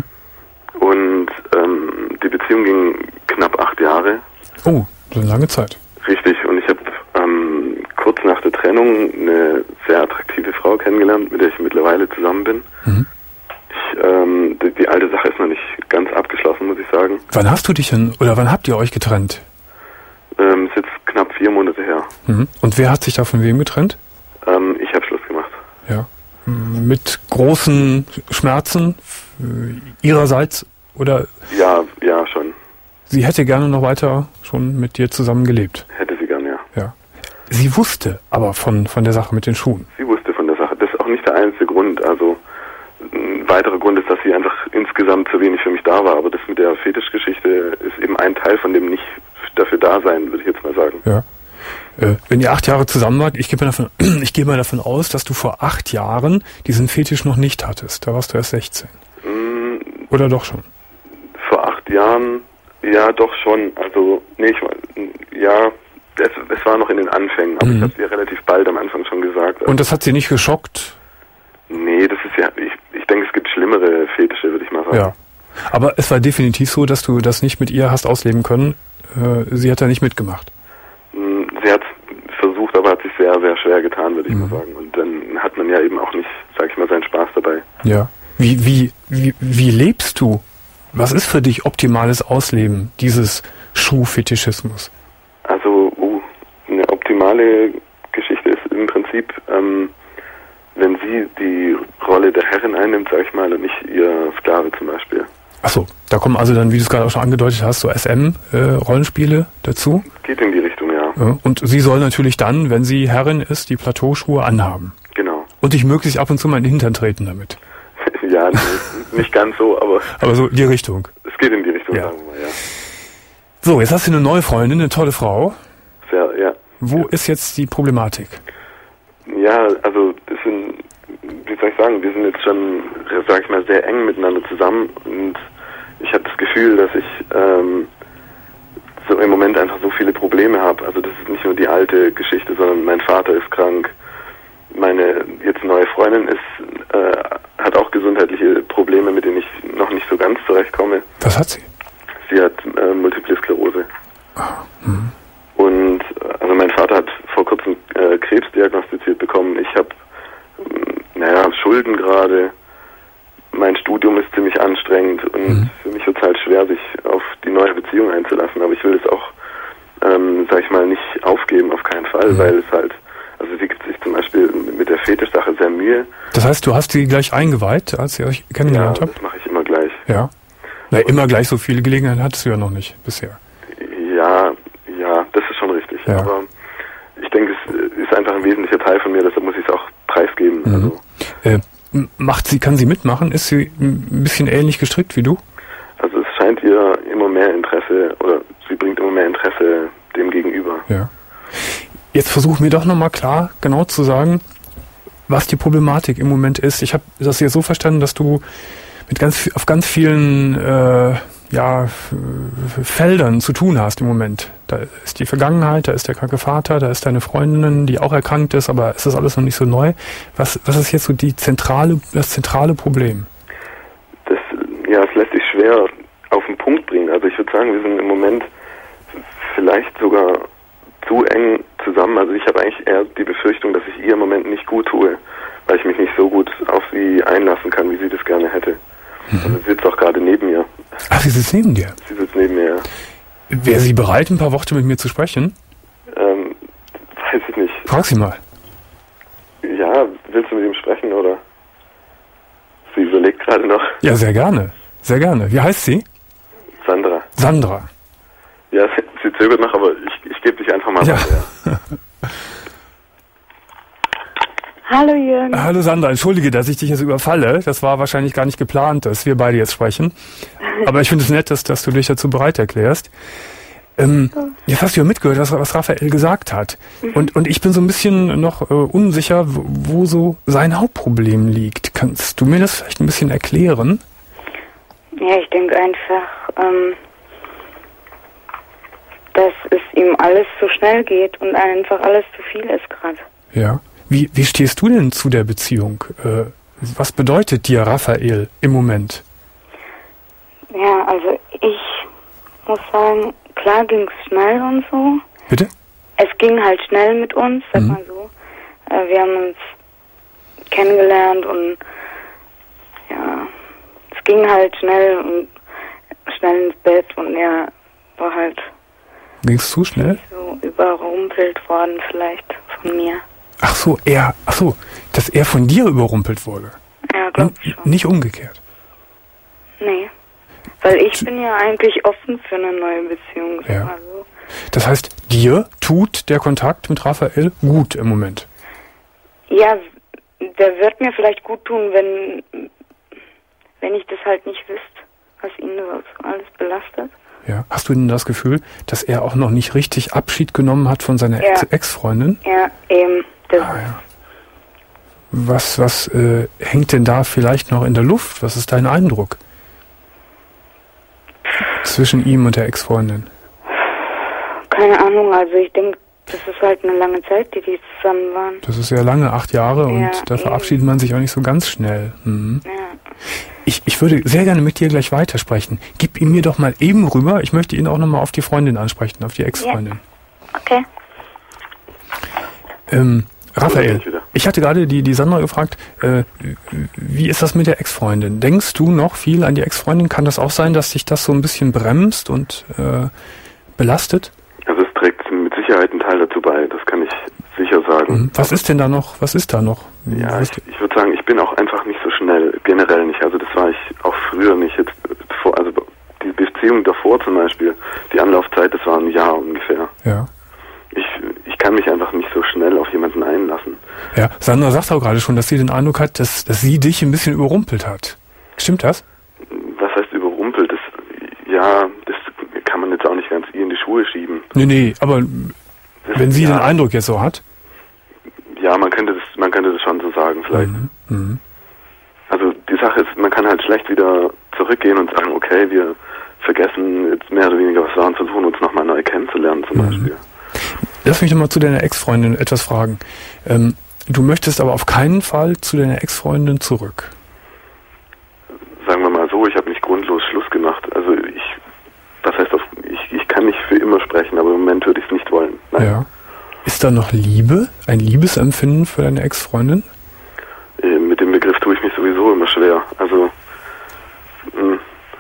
Und ähm, die Beziehung ging knapp acht Jahre. Oh, so eine lange Zeit. Richtig. Und ich habe ähm, kurz nach der Trennung eine sehr attraktive Frau kennengelernt, mit der ich mittlerweile zusammen bin. Mhm. Ich, ähm, die, die alte Sache ist noch nicht ganz abgeschlossen, muss ich sagen. Wann hast du dich denn, oder wann habt ihr euch getrennt? Ähm, ist jetzt knapp vier Monate her. Mhm. Und wer hat sich da von wem getrennt? Ähm, ich habe Schluss gemacht. Ja. Mit großen Schmerzen äh, ihrerseits oder? Ja, ja, schon. Sie hätte gerne noch weiter schon mit dir zusammen gelebt? Hätte sie gerne, ja. Ja. Sie wusste aber von, von der Sache mit den Schuhen? Sie wusste von der Sache. Das ist auch nicht der einzige Grund. Also ein weiterer Grund ist, dass sie einfach insgesamt zu wenig für mich da war. Aber das mit der Fetischgeschichte ist eben ein Teil von dem nicht dafür da sein, würde ich jetzt mal sagen. Ja. Äh, wenn ihr acht Jahre zusammen wart, ich gehe mal davon, ich gehe mal davon aus, dass du vor acht Jahren diesen Fetisch noch nicht hattest. Da warst du erst sechzehn. Mm, Oder doch schon? Vor acht Jahren, ja, doch schon. Also, nee, ich war, ja, es, es war noch in den Anfängen, aber mhm. ich habe es ihr relativ bald am Anfang schon gesagt. Also, und das hat sie nicht geschockt? Nee, das ist ja, ich, ich denke, es gibt schlimmere Fetische, würde ich mal sagen. Ja. Aber es war definitiv so, dass du das nicht mit ihr hast ausleben können. Äh, sie hat da nicht mitgemacht. Sie hat versucht, aber hat sich sehr, sehr schwer getan, würde ich mhm. mal sagen. Und dann hat man ja eben auch nicht, sag ich mal, seinen Spaß dabei. Ja. Wie, wie, wie, wie lebst du? Was ist für dich optimales Ausleben dieses Schuhfetischismus? Also, uh, eine optimale Geschichte ist im Prinzip, ähm, wenn sie die Rolle der Herrin einnimmt, sag ich mal, und nicht ihr Sklave zum Beispiel. Achso, da kommen also dann, wie du es gerade auch schon angedeutet hast, so S M-Rollenspiele äh, dazu? Geht in die Richtung, ja. ja. Und sie soll natürlich dann, wenn sie Herrin ist, die Plateauschuhe anhaben. Genau. Und dich möglichst ab und zu mal in den Hintern treten damit. Ja, nee, nicht ganz so, aber... Aber so die Richtung. Es geht in die Richtung, ja. sagen wir mal, ja. So, jetzt hast du eine neue Freundin, eine tolle Frau. Sehr, ja. Wo ja. ist jetzt die Problematik? Ja, also das sind, wie soll ich sagen, wir sind jetzt schon, sag ich mal, sehr eng miteinander zusammen und ich habe das Gefühl, dass ich ähm, so im Moment einfach so viele Probleme habe. Also das ist nicht nur die alte Geschichte, sondern mein Vater ist krank, meine jetzt neue Freundin ist, äh, hat auch gesundheitliche Probleme, mit denen ich noch nicht so ganz zurechtkomme. Was hat sie? Sie hat äh, Multiple Sklerose. Ah, hm. Und also mein Vater hat vor kurzem äh, Krebs diagnostiziert bekommen. Ich habe, naja, Schulden gerade. Mein Studium ist ziemlich anstrengend und mhm. für mich wird es halt schwer, sich auf die neue Beziehung einzulassen. Aber ich will es auch, ähm, sag ich mal, nicht aufgeben, auf keinen Fall, mhm. weil es halt, also sie gibt sich zum Beispiel mit der Fetischsache sehr Mühe. Das heißt, du hast sie gleich eingeweiht, als ihr euch kennengelernt ja, habt? Das mache ich immer gleich. Ja. Na, immer gleich so viele Gelegenheiten hattest du ja noch nicht bisher. Ja, ja, das ist schon richtig. Ja. Aber ich denke, es ist einfach ein wesentlicher Teil von mir, deshalb muss ich es auch preisgeben. Mhm. Also, äh, macht sie, kann sie mitmachen? Ist sie ein bisschen ähnlich gestrickt wie du? Also es scheint ihr immer mehr Interesse, oder sie bringt immer mehr Interesse dem gegenüber. Ja. Jetzt versuch mir doch nochmal klar, genau zu sagen, was die Problematik im Moment ist. Ich habe das jetzt so verstanden, dass du mit ganz auf ganz vielen äh, ja, Feldern zu tun hast im Moment. Da ist die Vergangenheit, da ist der kranke Vater, da ist deine Freundin, die auch erkrankt ist, aber es ist alles noch nicht so neu. Was, was ist jetzt so die zentrale, das zentrale Problem? Das, ja, es lässt sich schwer auf den Punkt bringen. Also ich würde sagen, wir sind im Moment vielleicht sogar zu eng zusammen. Also ich habe eigentlich eher die Befürchtung, dass ich ihr im Moment nicht gut tue, weil ich mich nicht so gut auf sie einlassen kann, wie sie das gerne hätte. Mhm. Also sie sitzt auch gerade neben mir. Ach, sie sitzt neben dir? Sie sitzt neben mir, ja. Wäre sie bereit, ein paar Worte mit mir zu sprechen? Ähm, weiß ich nicht. Frag sie mal. Ja, willst du mit ihm sprechen, oder? Sie überlegt gerade noch. Ja, sehr gerne. Sehr gerne. Wie heißt sie? Sandra. Sandra. Ja, sie, sie zögert noch, aber ich, ich gebe dich einfach mal ja. weiter. Ja. Hallo Jürgen. Hallo Sandra, entschuldige, dass ich dich jetzt überfalle. Das war wahrscheinlich gar nicht geplant, dass wir beide jetzt sprechen. Aber ich finde es nett, dass, dass du dich dazu bereit erklärst. Ähm, jetzt hast du ja mitgehört, was, was Raphael gesagt hat. Mhm. Und, und ich bin so ein bisschen noch äh, unsicher, wo, wo so sein Hauptproblem liegt. Kannst du mir das vielleicht ein bisschen erklären? Ja, ich denke einfach, ähm, dass es ihm alles zu schnell geht und einfach alles zu viel ist gerade. Ja. Wie, wie stehst du denn zu der Beziehung? Äh, was bedeutet dir Raphael im Moment? Ja, also ich muss sagen, klar ging es schnell und so. Bitte? Es ging halt schnell mit uns, sag mhm. mal so. Äh, wir haben uns kennengelernt und ja, es ging halt schnell und schnell ins Bett und er war halt... Ging es zu schnell? So, überrumpelt worden vielleicht von mir. Ach so, er, ach so, dass er von dir überrumpelt wurde. Ja, glaub ich schon. Nicht umgekehrt. Nee. Weil ich bin ja eigentlich offen für eine neue Beziehung. So. Ja. Also. Das heißt, dir tut der Kontakt mit Raphael gut im Moment? Ja, der wird mir vielleicht gut tun, wenn, wenn ich das halt nicht wüsste, was ihn so alles belastet. Ja. Hast du denn das Gefühl, dass er auch noch nicht richtig Abschied genommen hat von seiner Ja. Ex- Ex-Freundin? Ja, eben. Das Ah, ja. Was, was äh, hängt denn da vielleicht noch in der Luft? Was ist dein Eindruck? Zwischen ihm und der Ex-Freundin? Keine Ahnung, also ich denke, das ist halt eine lange Zeit, die die zusammen waren. Das ist sehr lange, acht Jahre, Ja, und da eben. verabschiedet man sich auch nicht so ganz schnell. Mhm. Ja. Ich, ich würde sehr gerne mit dir gleich weitersprechen. Gib ihn mir doch mal eben rüber. Ich möchte ihn auch nochmal auf die Freundin ansprechen, auf die Ex-Freundin. Okay. Ähm, Raphael, wieder. ich hatte gerade die, die Sandra gefragt, äh, wie ist das mit der Ex-Freundin? Denkst du noch viel an die Ex-Freundin? Kann das auch sein, dass dich das so ein bisschen bremst und äh, belastet? Also es trägt mit Sicherheit einen Teil dazu bei, das kann ich sicher sagen. Mhm. Was ist denn da noch? Was ist da noch? Ja, Was- ich, ich würde sagen, ich bin auch einfach nicht so schnell, generell nicht. Also das war ich auch früher nicht. Jetzt vor, also die Beziehung davor zum Beispiel, die Anlaufzeit, das war ein Jahr ungefähr. ja. Ich, ich kann mich einfach nicht so schnell auf jemanden einlassen. Ja, Sandra sagt auch gerade schon, dass sie den Eindruck hat, dass, dass sie dich ein bisschen überrumpelt hat. Stimmt das? Was heißt überrumpelt? Das, ja, das kann man jetzt auch nicht ganz ihr in die Schuhe schieben. Nee, nee, aber Das, wenn sie ja, den Eindruck jetzt so hat. Ja, man könnte das, man könnte das schon so sagen vielleicht. Mhm. Mhm. Also die Sache ist, man kann halt schlecht wieder zurückgehen und sagen, okay, wir vergessen jetzt mehr oder weniger, was wir und versuchen uns nochmal neu kennenzulernen zum Mhm. Beispiel. Lass mich nochmal zu deiner Ex-Freundin etwas fragen. Ähm, du möchtest aber auf keinen Fall zu deiner Ex-Freundin zurück. Sagen wir mal so, ich habe nicht grundlos Schluss gemacht. Also ich, was heißt das? Ich, ich kann nicht für immer sprechen, aber im Moment würde ich es nicht wollen. Nein. Ja. Ist da noch Liebe, ein Liebesempfinden für deine Ex-Freundin? Äh, Mit dem Begriff tue ich mich sowieso immer schwer. Also mh,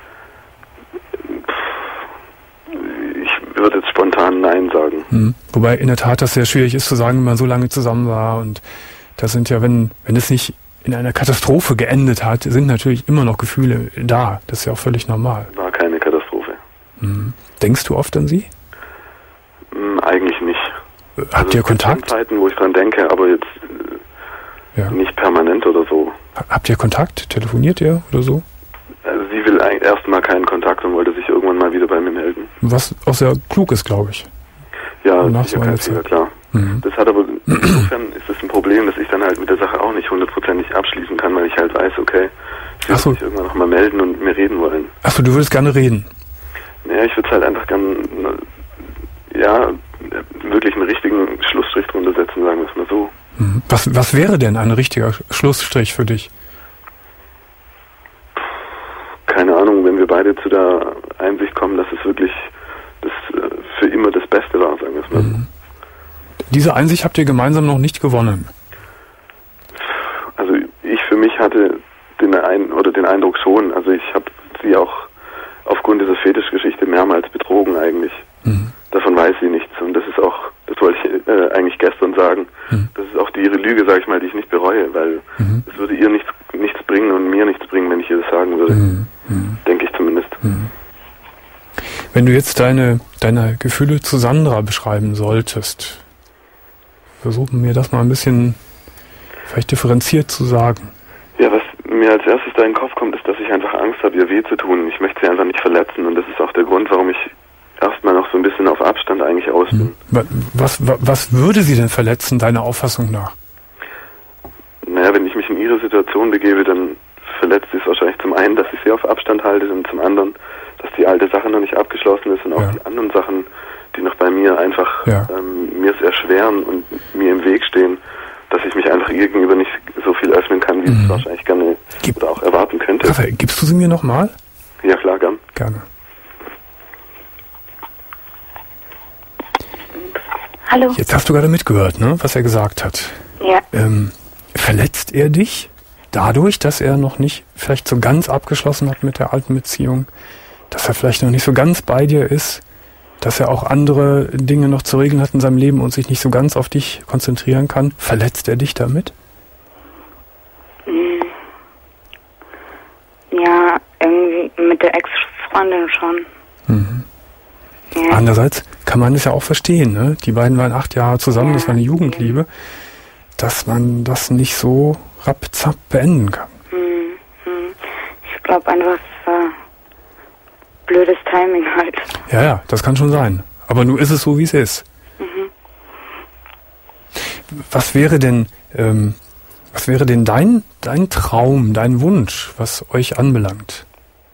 ich würde jetzt spontan Nein sagen. Mhm. Wobei in der Tat das sehr schwierig ist zu sagen, wenn man so lange zusammen war, und das sind ja, wenn, wenn es nicht in einer Katastrophe geendet hat, sind natürlich immer noch Gefühle da. Das ist ja auch völlig normal. War keine Katastrophe. Mhm. Denkst du oft an sie? Mh, eigentlich nicht. Äh, Habt Also ihr es gibt Kontakt? Zeiten, wo ich dran denke, aber jetzt äh, Ja. nicht permanent oder so. Ha- Habt ihr Kontakt? Telefoniert ihr oder so? Also sie will eigentlich erstmal keinen Kontakt und wollte sich irgendwann mal wieder bei mir melden. Was auch sehr klug ist, glaube ich. Ja, Nach sicher so kein einer Fehler, Zeit. klar. Mhm. Das hat aber, insofern ist es ein Problem, dass ich dann halt mit der Sache auch nicht hundertprozentig abschließen kann, weil ich halt weiß, okay, sie Ach wird so. sich irgendwann nochmal melden und mit mir reden wollen. Achso, du würdest gerne reden. Naja, ich würde halt einfach gern, ja, wirklich einen richtigen Schlussstrich drunter setzen, sagen wir es mal so. Mhm. Was, was wäre denn ein richtiger Schlussstrich für dich? Keine Ahnung, wenn wir beide zu der Einsicht kommen, dass es wirklich das äh, für immer das Beste war, sagen wir es mal so. Mhm. Diese Einsicht habt ihr gemeinsam noch nicht gewonnen. Also ich für mich hatte den, ein, oder den Eindruck schon, also ich habe sie auch aufgrund dieser Fetischgeschichte mehrmals betrogen eigentlich. Mhm. Davon weiß sie nichts und das ist auch, das wollte ich äh, eigentlich gestern sagen, Mhm. das ist auch die ihre Lüge, sage ich mal, die ich nicht bereue, weil Mhm. es würde ihr nichts, nichts bringen und mir nichts bringen, wenn ich ihr das sagen würde. Mhm. Mhm. Denke ich zumindest. Mhm. Wenn du jetzt deine, deine Gefühle zu Sandra beschreiben solltest, versuchen mir das mal ein bisschen vielleicht differenziert zu sagen. Ja, was mir als erstes da in den Kopf kommt, ist, dass ich einfach Angst habe, ihr weh zu tun. Ich möchte sie einfach nicht verletzen und das ist auch der Grund, warum ich erstmal noch so ein bisschen auf Abstand eigentlich aus bin. Wa- Was, wa- was würde sie denn verletzen, deiner Auffassung nach? Naja, wenn ich mich in ihre Situation begebe, dann verletzt sie es wahrscheinlich zum einen, dass ich sie auf Abstand halte und zum anderen, dass die alte Sache noch nicht abgeschlossen ist und auch Ja. die anderen Sachen, die noch bei mir einfach Ja. ähm, mir es erschweren und mir im Weg stehen, dass ich mich einfach ihr gegenüber nicht so viel öffnen kann, wie ich Mhm. es wahrscheinlich gerne Gib- oder auch erwarten könnte. Raphael, gibst du sie mir nochmal? Ja, klar, gern. Gerne. Hallo? Jetzt hast du gerade mitgehört, ne, was er gesagt hat. Ja. Ähm, verletzt er dich dadurch, dass er noch nicht vielleicht so ganz abgeschlossen hat mit der alten Beziehung? Dass er vielleicht noch nicht so ganz bei dir ist? dass er auch andere Dinge noch zu regeln hat in seinem Leben und sich nicht so ganz auf dich konzentrieren kann? Verletzt er dich damit? Ja, irgendwie mit der Ex-Freundin schon. Mhm. Ja. Andererseits kann man es ja auch verstehen, ne? Die beiden waren acht Jahre zusammen, ja, das war eine Jugendliebe, dass man das nicht so rapp-zapp beenden kann. Hm, hm. Ich glaube einfach, es war blödes Timing halt. Ja, ja, das kann schon sein. Aber nun ist es so, wie es ist. Mhm. Was wäre denn, ähm, was wäre denn dein, dein Traum, dein Wunsch, was euch anbelangt?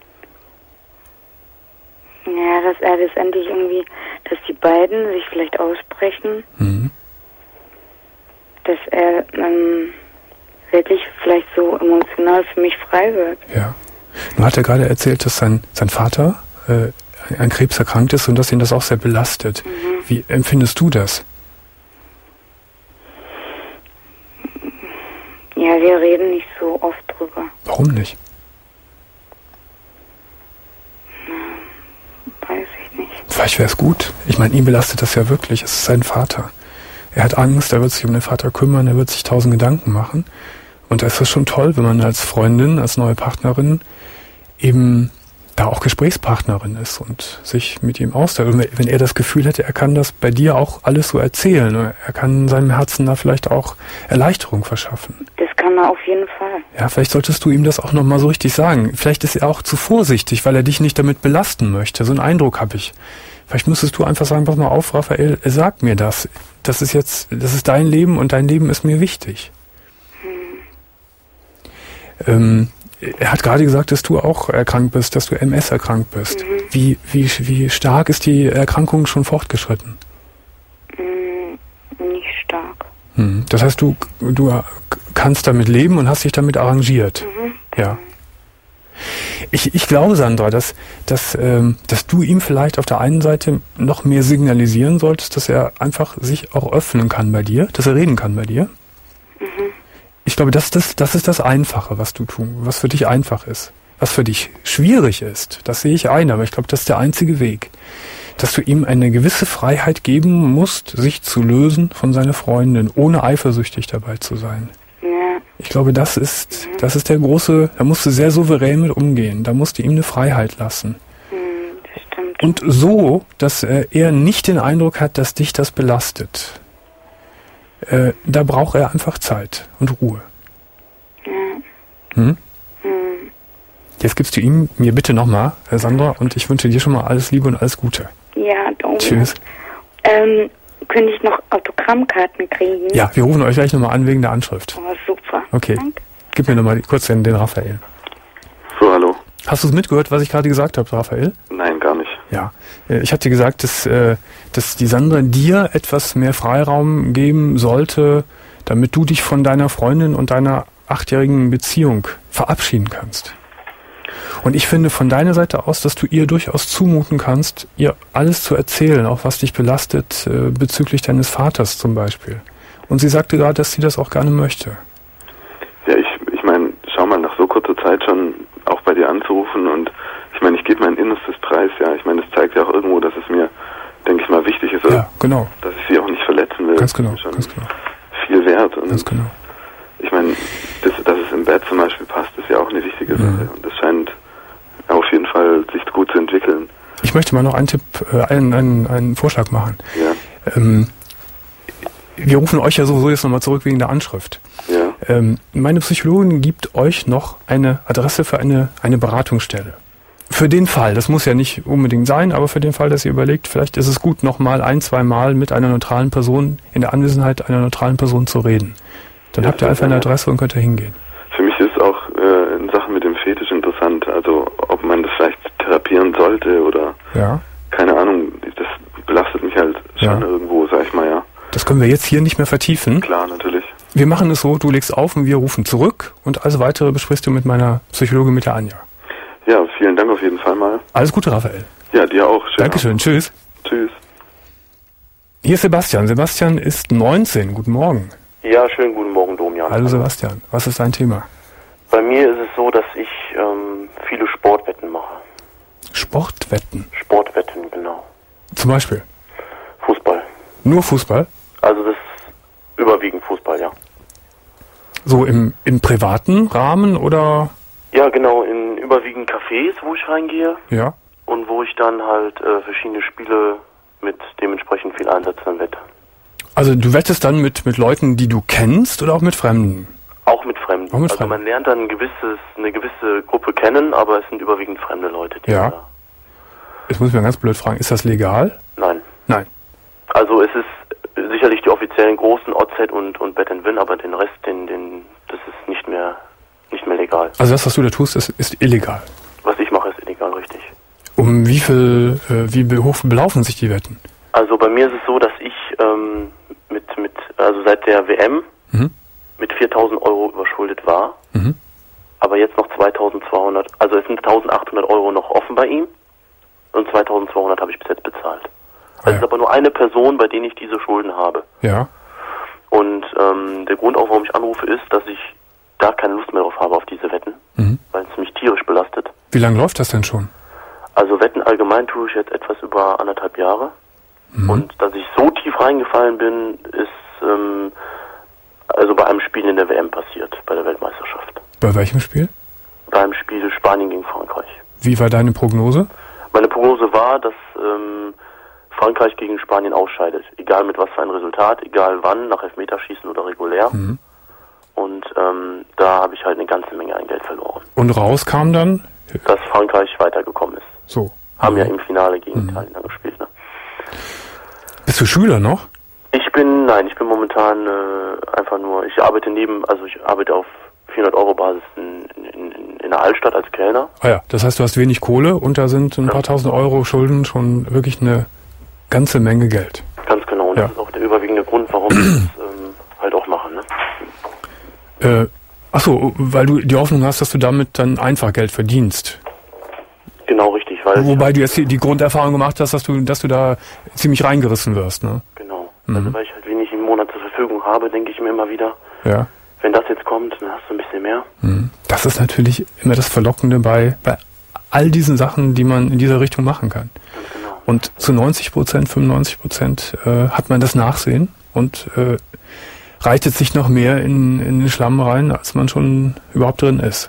Ja, dass er das endlich irgendwie, dass die beiden sich vielleicht aussprechen, Mhm. dass er ähm, wirklich vielleicht so emotional für mich frei wird. Ja. Nun hat er gerade erzählt, dass sein, sein Vater äh, an Krebs erkrankt ist und dass ihn das auch sehr belastet. Mhm. Wie empfindest du das? Ja, wir reden nicht so oft drüber. Warum nicht? Weiß ich nicht. Vielleicht wäre es gut. Ich meine, ihn belastet das ja wirklich. Es ist sein Vater. Er hat Angst, er wird sich um den Vater kümmern, er wird sich tausend Gedanken machen. Und da ist es schon toll, wenn man als Freundin, als neue Partnerin eben da auch Gesprächspartnerin ist und sich mit ihm austauscht. Und wenn er das Gefühl hätte, er kann das bei dir auch alles so erzählen, er kann seinem Herzen da vielleicht auch Erleichterung verschaffen. Das kann er auf jeden Fall. Ja, vielleicht solltest du ihm das auch nochmal so richtig sagen. Vielleicht ist er auch zu vorsichtig, weil er dich nicht damit belasten möchte. So einen Eindruck habe ich. Vielleicht müsstest du einfach sagen, pass mal auf, Raphael, sag mir das. Das ist jetzt, das ist dein Leben und dein Leben ist mir wichtig. Hm. Ähm, er hat gerade gesagt, dass du auch erkrankt bist, dass du M S erkrankt bist. Mhm. Wie, wie, wie stark ist die Erkrankung schon fortgeschritten? Mhm, nicht stark. Mhm. Das heißt, du, du kannst damit leben und hast dich damit arrangiert. Mhm. Ja. Ich, ich glaube, Sandra, dass, dass, ähm, dass du ihm vielleicht auf der einen Seite noch mehr signalisieren solltest, dass er einfach sich auch öffnen kann bei dir, dass er reden kann bei dir. Mhm. Ich glaube, das, das, das ist das Einfache, was du tun, was für dich einfach ist. Was für dich schwierig ist, das sehe ich ein, aber ich glaube, das ist der einzige Weg. Dass du ihm eine gewisse Freiheit geben musst, sich zu lösen von seiner Freundin, ohne eifersüchtig dabei zu sein. Ja. Ich glaube, das ist, mhm. das ist der große, da musst du sehr souverän mit umgehen. Da musst du ihm eine Freiheit lassen. Mhm, das stimmt. Und so, dass äh, er nicht den Eindruck hat, dass dich das belastet. Äh, da braucht er einfach Zeit und Ruhe. Ja. Hm? Mhm. Jetzt gibst du ihm mir bitte nochmal, Herr Sandra, und ich wünsche dir schon mal alles Liebe und alles Gute. Ja, danke. Tschüss. Ähm, könnte ich noch Autogrammkarten kriegen? Ja, wir rufen euch gleich nochmal an wegen der Anschrift. Oh, super. Okay. Danke. Gib mir nochmal kurz den, den Raphael. So, hallo. Hast du es mitgehört, was ich gerade gesagt habe, Raphael? Nein, gar nicht. Ja, ich hatte gesagt, dass, äh, dass die Sandra dir etwas mehr Freiraum geben sollte, damit du dich von deiner Freundin und deiner achtjährigen Beziehung verabschieden kannst. Und ich finde von deiner Seite aus, dass du ihr durchaus zumuten kannst, ihr alles zu erzählen, auch was dich belastet, äh, bezüglich deines Vaters zum Beispiel. Und sie sagte gerade, dass sie das auch gerne möchte. Ja, ich, ich meine, schau mal, nach so kurzer Zeit schon auch bei dir anzurufen und ich meine, ich gebe mein Innerstes preis, ja. Ich meine, das zeigt ja auch irgendwo, dass es mir, denke ich mal, wichtig ist, ja, genau. dass ich sie auch nicht verletzen will. Ganz genau, das ist schon ganz genau. viel wert. Und ganz genau. Ich meine, das, dass es im Bett zum Beispiel passt, ist ja auch eine wichtige Sache. Mhm. Und das scheint auf jeden Fall sich gut zu entwickeln. Ich möchte mal noch einen Tipp, äh, einen, einen, einen Vorschlag machen. Ja. Ähm, wir rufen euch ja sowieso jetzt nochmal zurück wegen der Anschrift. Ja. Ähm, meine Psychologin gibt euch noch eine Adresse für eine, eine Beratungsstelle. Für den Fall, das muss ja nicht unbedingt sein, aber für den Fall, dass ihr überlegt, vielleicht ist es gut, nochmal ein, zwei Mal mit einer neutralen Person, in der Anwesenheit einer neutralen Person zu reden. Dann Ja, habt ihr einfach eine Adresse und könnt da hingehen. Für mich ist auch äh, in Sachen mit dem Fetisch interessant, also ob man das vielleicht therapieren sollte oder Ja. keine Ahnung, das belastet mich halt schon Ja. irgendwo, sag ich mal, ja. Das können wir jetzt hier nicht mehr vertiefen. Klar, natürlich. Wir machen es so, du legst auf und wir rufen zurück und alles weitere besprichst du mit meiner Psychologin, mit der Anja. Ja, vielen Dank auf jeden Fall mal. Alles Gute, Raphael. Ja, dir auch. Schön. Dankeschön, tschüss. Tschüss. Hier ist Sebastian. Sebastian ist neunzehn. Guten Morgen. Ja, schönen guten Morgen, Domian. Hallo Sebastian. Was ist dein Thema? Bei mir ist es so, dass ich ähm, viele Sportwetten mache. Sportwetten. Sportwetten, genau. Zum Beispiel? Fußball. Nur Fußball? Also das ist überwiegend Fußball, ja. So im, im privaten Rahmen oder? Ja, genau, in überwiegend Cafés, wo ich reingehe. Ja. Und wo ich dann halt äh, verschiedene Spiele mit dementsprechend viel Einsatz dann wette. Also du wettest dann mit, mit Leuten, die du kennst oder auch mit Fremden? Auch mit Fremden. Auch mit also Fremden. man lernt dann ein gewisses, eine gewisse Gruppe kennen, aber es sind überwiegend fremde Leute, die Ja. da. Jetzt muss ich mal ganz blöd fragen, ist das legal? Nein. Nein. Also es ist sicherlich die offiziellen großen O Z und, und Bet and Win, aber den Rest, den, den, das ist nicht mehr, nicht mehr legal. Also das, was du da tust, ist, ist illegal. Was ich mache, ist illegal, richtig. Um wie viel, äh, wie be- hoch belaufen sich die Wetten? Also bei mir ist es so, dass ich ähm, mit, mit, also seit der W M Mhm. mit viertausend Euro überschuldet war, Mhm. aber jetzt noch zweitausendzweihundert, also es sind eintausendachthundert Euro noch offen bei ihm und zweitausendzweihundert habe ich bis jetzt bezahlt. Also Ah, es ist ja. aber nur eine Person, bei der ich diese Schulden habe. Ja. Und ähm, der Grund auch, warum ich anrufe, ist, dass ich da keine Lust mehr drauf habe auf diese Wetten, Mhm. weil es mich tierisch belastet. Wie lange läuft das denn schon? Also Wetten allgemein tue ich jetzt etwas über anderthalb Jahre. Mhm. Und dass ich so tief reingefallen bin, ist ähm, also bei einem Spiel in der W M passiert, bei der Weltmeisterschaft. Bei welchem Spiel? Beim Spiel Spanien gegen Frankreich. Wie war deine Prognose? Meine Prognose war, dass ähm, Frankreich gegen Spanien ausscheidet. Egal mit was für ein Resultat, egal wann, nach Elfmeterschießen oder regulär. Mhm. Und ähm, da habe ich halt eine ganze Menge an Geld verloren. Und raus kam dann? Dass Frankreich weitergekommen ist. So. Haben Mhm. ja im Finale gegen Mhm. Italien dann gespielt. Ne? Bist du Schüler noch? Ich bin, nein, ich bin momentan äh, einfach nur, ich arbeite neben, also ich arbeite auf vierhundert Euro Basis in, in, in, in der Altstadt als Kellner. Ah ja, das heißt, du hast wenig Kohle und da sind ein paar tausend Euro Schulden schon wirklich eine ganze Menge Geld. Ganz genau. Und Ja. das ist auch der überwiegende Grund, warum ich das ähm, halt auch mache. Ne? Äh, ach so, weil du die Hoffnung hast, dass du damit dann einfach Geld verdienst. Genau, richtig. Weil Wobei du jetzt die, die Grunderfahrung gemacht hast, dass du, dass du da ziemlich reingerissen wirst, ne? Genau. Mhm. Also weil ich halt wenig im Monat zur Verfügung habe, denke ich mir immer wieder, Ja. wenn das jetzt kommt, dann hast du ein bisschen mehr. Mhm. Das ist natürlich immer das Verlockende bei, bei all diesen Sachen, die man in dieser Richtung machen kann. Ganz genau. Und zu neunzig Prozent, fünfundneunzig Prozent äh, hat man das Nachsehen und äh, reitet sich noch mehr in, in den Schlamm rein, als man schon überhaupt drin ist.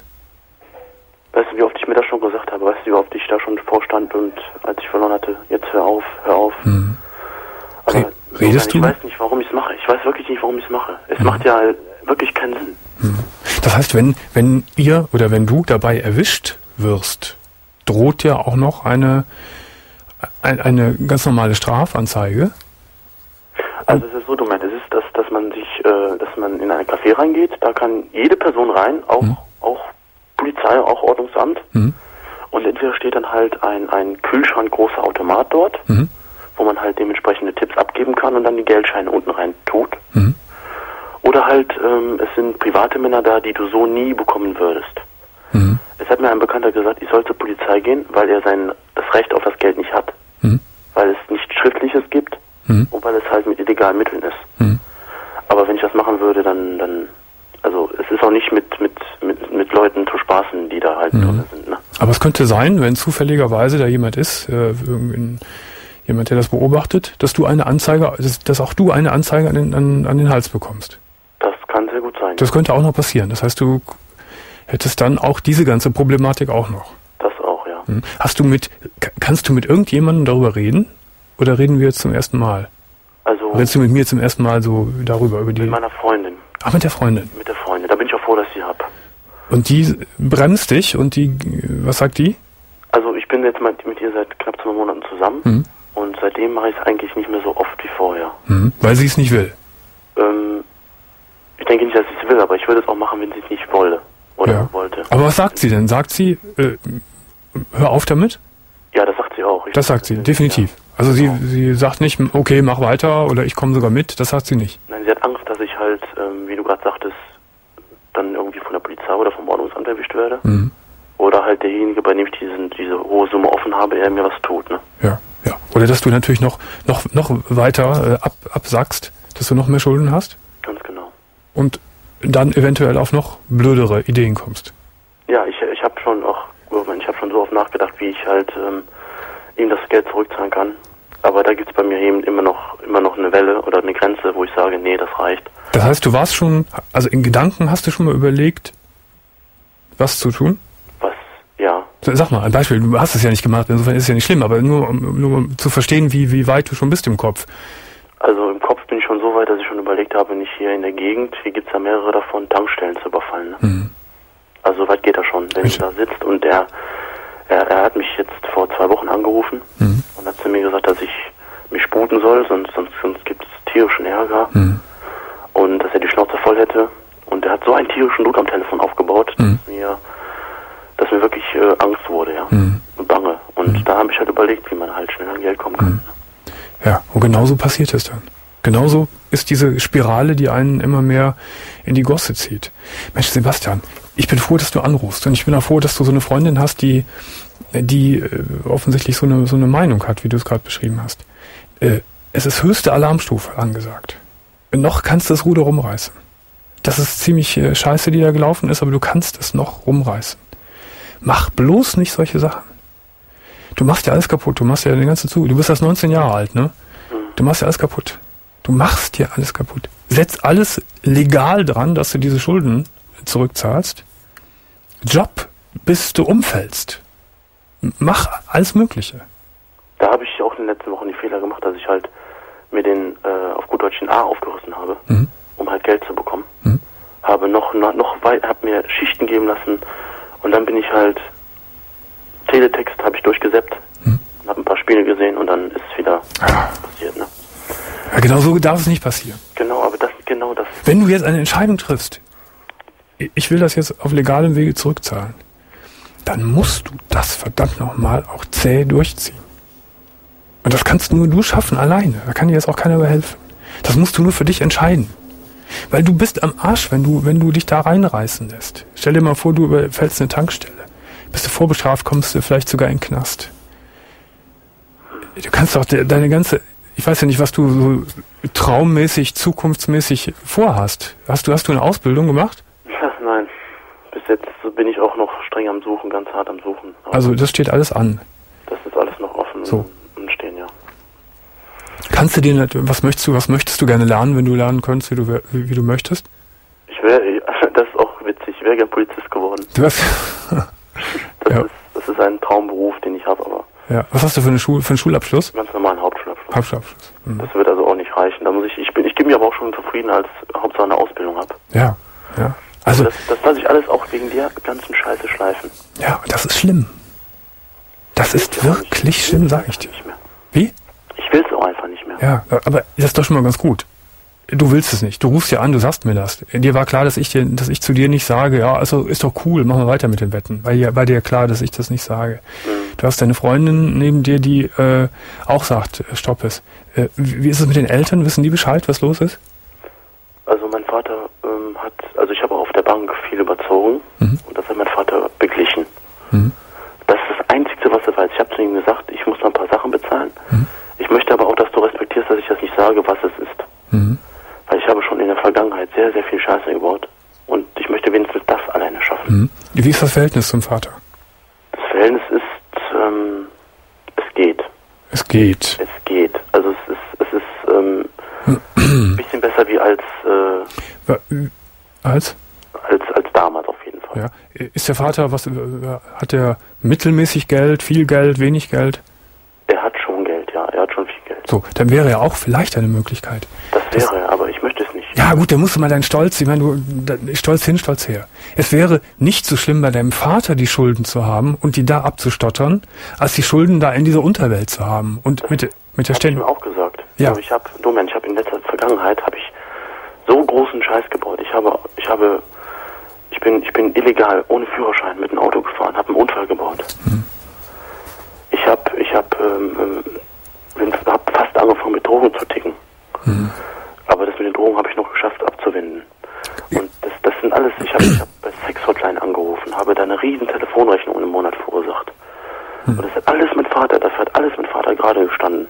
Weißt du, wie oft ich mir das schon gesagt habe? Weißt du, wie oft ich da schon vorstand und als ich verloren hatte, jetzt hör auf, hör auf. Mhm. Aber Re- redest ich du? weiß nicht, warum ich es mache. Ich weiß wirklich nicht, warum ich es mache. Es macht ja wirklich keinen Sinn. Das heißt, wenn, wenn ihr oder wenn du dabei erwischt wirst, droht ja auch noch eine, ein, eine ganz normale Strafanzeige. Also es ist so, du meinst, es ist, dass, dass man sich, äh, dass man in ein Café reingeht, da kann jede Person rein, auch, Mhm. auch Polizei, auch Ordnungsamt. Mhm. Und entweder steht dann halt ein, ein Kühlschrank großer Automat dort, Mhm. wo man halt dementsprechende Tipps abgeben kann und dann die Geldscheine unten rein tut. Mhm. Oder halt, ähm, es sind private Männer da, die du so nie bekommen würdest. Mhm. Es hat mir ein Bekannter gesagt, ich soll zur Polizei gehen, weil er sein das Recht auf das Geld nicht hat. Mhm. Weil es nichts Schriftliches gibt Mhm. und weil es halt mit illegalen Mitteln ist. Mhm. Aber wenn ich das machen würde, dann, dann, also es ist auch nicht mit, mit, mit, mit Leuten zu spaßen, die da halt Mhm. drin sind. Ne? Aber es könnte sein, wenn zufälligerweise da jemand ist, äh, irgendein- jemand, der das beobachtet, dass du eine Anzeige, dass, dass auch du eine Anzeige an den, an, an den Hals bekommst. Das kann sehr gut sein. Das könnte auch noch passieren. Das heißt, du hättest dann auch diese ganze Problematik auch noch. Das auch, ja. Hm. Hast du mit, k- kannst du mit irgendjemandem darüber reden? Oder reden wir jetzt zum ersten Mal? Also Redest du mit mir zum ersten Mal so darüber, über die... mit meiner Freundin, Ach, mit der Freundin. mit der Freundin, da bin ich auch froh, dass ich sie habe. Und die bremst dich und die, was sagt die? Also ich bin jetzt mit, mit ihr seit knapp zwei Monaten zusammen Hm. und seitdem mache ich es eigentlich nicht mehr so oft wie vorher. Hm. Weil sie es nicht will. Ähm, ich denke nicht, dass ich es will, aber ich würde es auch machen, wenn sie es nicht wolle oder Ja. wollte. Aber was sagt sie denn? Sagt sie, äh, hör auf damit? Ja, das sagt sie auch. Ich Das sagt sie, definitiv. Also sie, sie sagt nicht, okay, mach weiter oder ich komme sogar mit, das sagt sie nicht. Nein, sie hat Angst, dass ich halt, ähm, wie du gerade sagtest, dann irgendwie von der Polizei oder vom Ordnungsamt erwischt werde. Mhm. Oder halt derjenige, bei dem ich diesen, diese hohe Summe offen habe, er mir was tut, ne? Ja, ja. Oder dass du natürlich noch, noch, noch weiter äh, ab, absackst, dass du noch mehr Schulden hast Ganz genau. und dann eventuell auf noch blödere Ideen kommst. Ja, ich, ich habe schon auch, ich habe schon so oft nachgedacht, wie ich halt ähm, ihm das Geld zurückzahlen kann. Aber da gibt es bei mir eben immer noch immer noch eine Welle oder eine Grenze, wo ich sage, nee, das reicht. Das heißt, du warst schon, also in Gedanken hast du schon mal überlegt, was zu tun? Was, ja. Sag mal, ein Beispiel, du hast es ja nicht gemacht, insofern ist es ja nicht schlimm, aber nur, um, nur um zu verstehen, wie, wie weit du schon bist im Kopf. Also im Kopf bin ich schon so weit, dass ich schon überlegt habe, nicht hier in der Gegend, hier gibt es ja mehrere davon, Tankstellen zu überfallen. Ne? Mhm. Also so weit geht er schon, wenn ich da sitzt und er, er, er hat mich jetzt vor zwei Wochen angerufen mhm. und hat zu mir gesagt, dass ich mich sputen soll, sonst, sonst, sonst gibt es tierischen Ärger mhm. und dass er die Schnauze voll hätte. Und er hat so einen tierischen Druck am Telefon aufgebaut, mhm. dass mir, dass mir wirklich äh, Angst wurde, ja, mhm. und Bange. Und mhm. da habe ich halt überlegt, wie man halt schnell an Geld kommen kann. Mhm. Ja, und genauso passiert es dann. Genauso ist diese Spirale, die einen immer mehr in die Gosse zieht. Mensch, Sebastian, ich bin froh, dass du anrufst. Und ich bin auch froh, dass du so eine Freundin hast, die, die äh, offensichtlich so eine, so eine Meinung hat, wie du es gerade beschrieben hast. Äh, es ist höchste Alarmstufe angesagt. Noch kannst du das Ruder rumreißen. Das ist ziemlich äh, scheiße, die da gelaufen ist, aber du kannst es noch rumreißen. Mach bloß nicht solche Sachen. Du machst ja alles kaputt, du machst ja den ganzen Zug. Du bist erst neunzehn Jahre alt, ne? Du machst ja alles kaputt. Du machst dir alles kaputt. Setz alles legal dran, dass du diese Schulden zurückzahlst. Job, bis du umfällst. Mach alles Mögliche. Da habe ich auch in den letzten Wochen die Fehler gemacht, dass ich halt mir den, äh, auf gut Deutsch den A aufgerissen habe, mhm. um halt Geld zu bekommen. Mhm. Habe noch, noch, noch weit, habe mir Schichten geben lassen und dann bin ich halt Teletext habe ich durchgesäppt, hm. habe ein paar Spiele gesehen und dann ist es wieder ah. passiert. Ne? Ja, genau so darf es nicht passieren. Genau, aber das genau das. Wenn du jetzt eine Entscheidung triffst, ich will das jetzt auf legalem Wege zurückzahlen, dann musst du das verdammt nochmal auch zäh durchziehen. Und das kannst nur du schaffen, alleine. Da kann dir jetzt auch keiner mehr helfen. Das musst du nur für dich entscheiden. Weil du bist am Arsch, wenn du, wenn du dich da reinreißen lässt. Stell dir mal vor, du überfällst eine Tankstelle. Bist du vorbestraft, kommst du vielleicht sogar in den Knast. Du kannst doch de- deine ganze, ich weiß ja nicht, was du so traummäßig, zukunftsmäßig vorhast. Hast du, hast du eine Ausbildung gemacht? Ja, nein. Bis jetzt bin ich auch noch streng am Suchen, ganz hart am Suchen. Aber also das steht alles an. Das ist alles noch offen so. und stehen, ja. Kannst du dir nicht, was möchtest du, was möchtest du gerne lernen, wenn du lernen könntest, wie du, wie, wie du möchtest? Ich wäre, das ist auch witzig, ich wäre gern Polizist geworden. Du hast Das, ja. ist, das ist ein Traumberuf, den ich habe, aber... Ja. Was hast du für, eine Schul- für einen Schulabschluss? Ganz normalen Hauptschulabschluss. Hauptschulabschluss. Mhm. Das wird also auch nicht reichen. Da muss ich, ich bin, ich gebe mir aber auch schon zufrieden, als Hauptsache eine Ausbildung habe. Ja, ja. Also das, das lasse ich alles auch wegen der ganzen Scheiße schleifen. Ja, das ist schlimm. Das ist wirklich nicht, schlimm, sage ich dir. Nicht mehr. Wie? Ich will es auch einfach nicht mehr. Ja, aber das ist doch schon mal ganz gut. Du willst es nicht. Du rufst ja an, du sagst mir das. Dir war klar, dass ich dir, dass ich zu dir nicht sage, ja, also ist doch cool, machen wir weiter mit den Wetten. Weil ja, war dir klar, dass ich das nicht sage. Mhm. Du hast deine Freundin neben dir, die äh, auch sagt, stopp es. Äh, wie ist es mit den Eltern? Wissen die Bescheid, was los ist? Also mein Vater ähm, hat, also ich habe auf der Bank viel überzogen mhm. und das hat mein Vater beglichen. Mhm. Das ist das Einzige, was er weiß. Ich habe zu ihm gesagt, ich muss noch ein paar Sachen bezahlen. Mhm. Ich möchte aber auch, dass du respektierst, dass ich das nicht sage, was es ist. Mhm. Weil ich habe schon in der Vergangenheit sehr, sehr viel Scheiße gebaut. Und ich möchte wenigstens das alleine schaffen. Mhm. Wie ist das Verhältnis zum Vater? Das Verhältnis ist, ähm, es geht. Es geht. Es geht. Also es ist, es ist, ähm, ein bisschen besser wie als, äh, als? Als, als damals auf jeden Fall. Ja. Ist der Vater, was, hat der mittelmäßig Geld, viel Geld, wenig Geld? Er hat schon Geld, ja. Er hat schon viel Geld. So, dann wäre ja auch vielleicht eine Möglichkeit. Das wäre, das, aber ich möchte es nicht. Ja gut, dann musst du mal deinen Stolz, ich meine, du, Stolz hin, Stolz her. Es wäre nicht so schlimm, bei deinem Vater die Schulden zu haben und die da abzustottern, als die Schulden da in dieser Unterwelt zu haben. Und das mit, mit der Stelle. Hab ich mir auch gesagt. Ja. Also ich habe, Domian, ich habe in letzter Vergangenheit habe ich so großen Scheiß gebaut. Ich habe, ich habe, ich bin, ich bin illegal ohne Führerschein mit einem Auto gefahren, habe einen Unfall gebaut. Hm. Ich habe, ich habe, ähm, hab fast angefangen mit Drogen zu ticken. Hm. Aber das mit den Drogen habe ich noch geschafft abzuwenden. Und das, das sind alles, ich habe ich hab bei Sex-Hotline angerufen, habe da eine riesen Telefonrechnung im Monat verursacht. Hm. Und das hat alles mein Vater, dafür hat alles mein Vater gerade gestanden.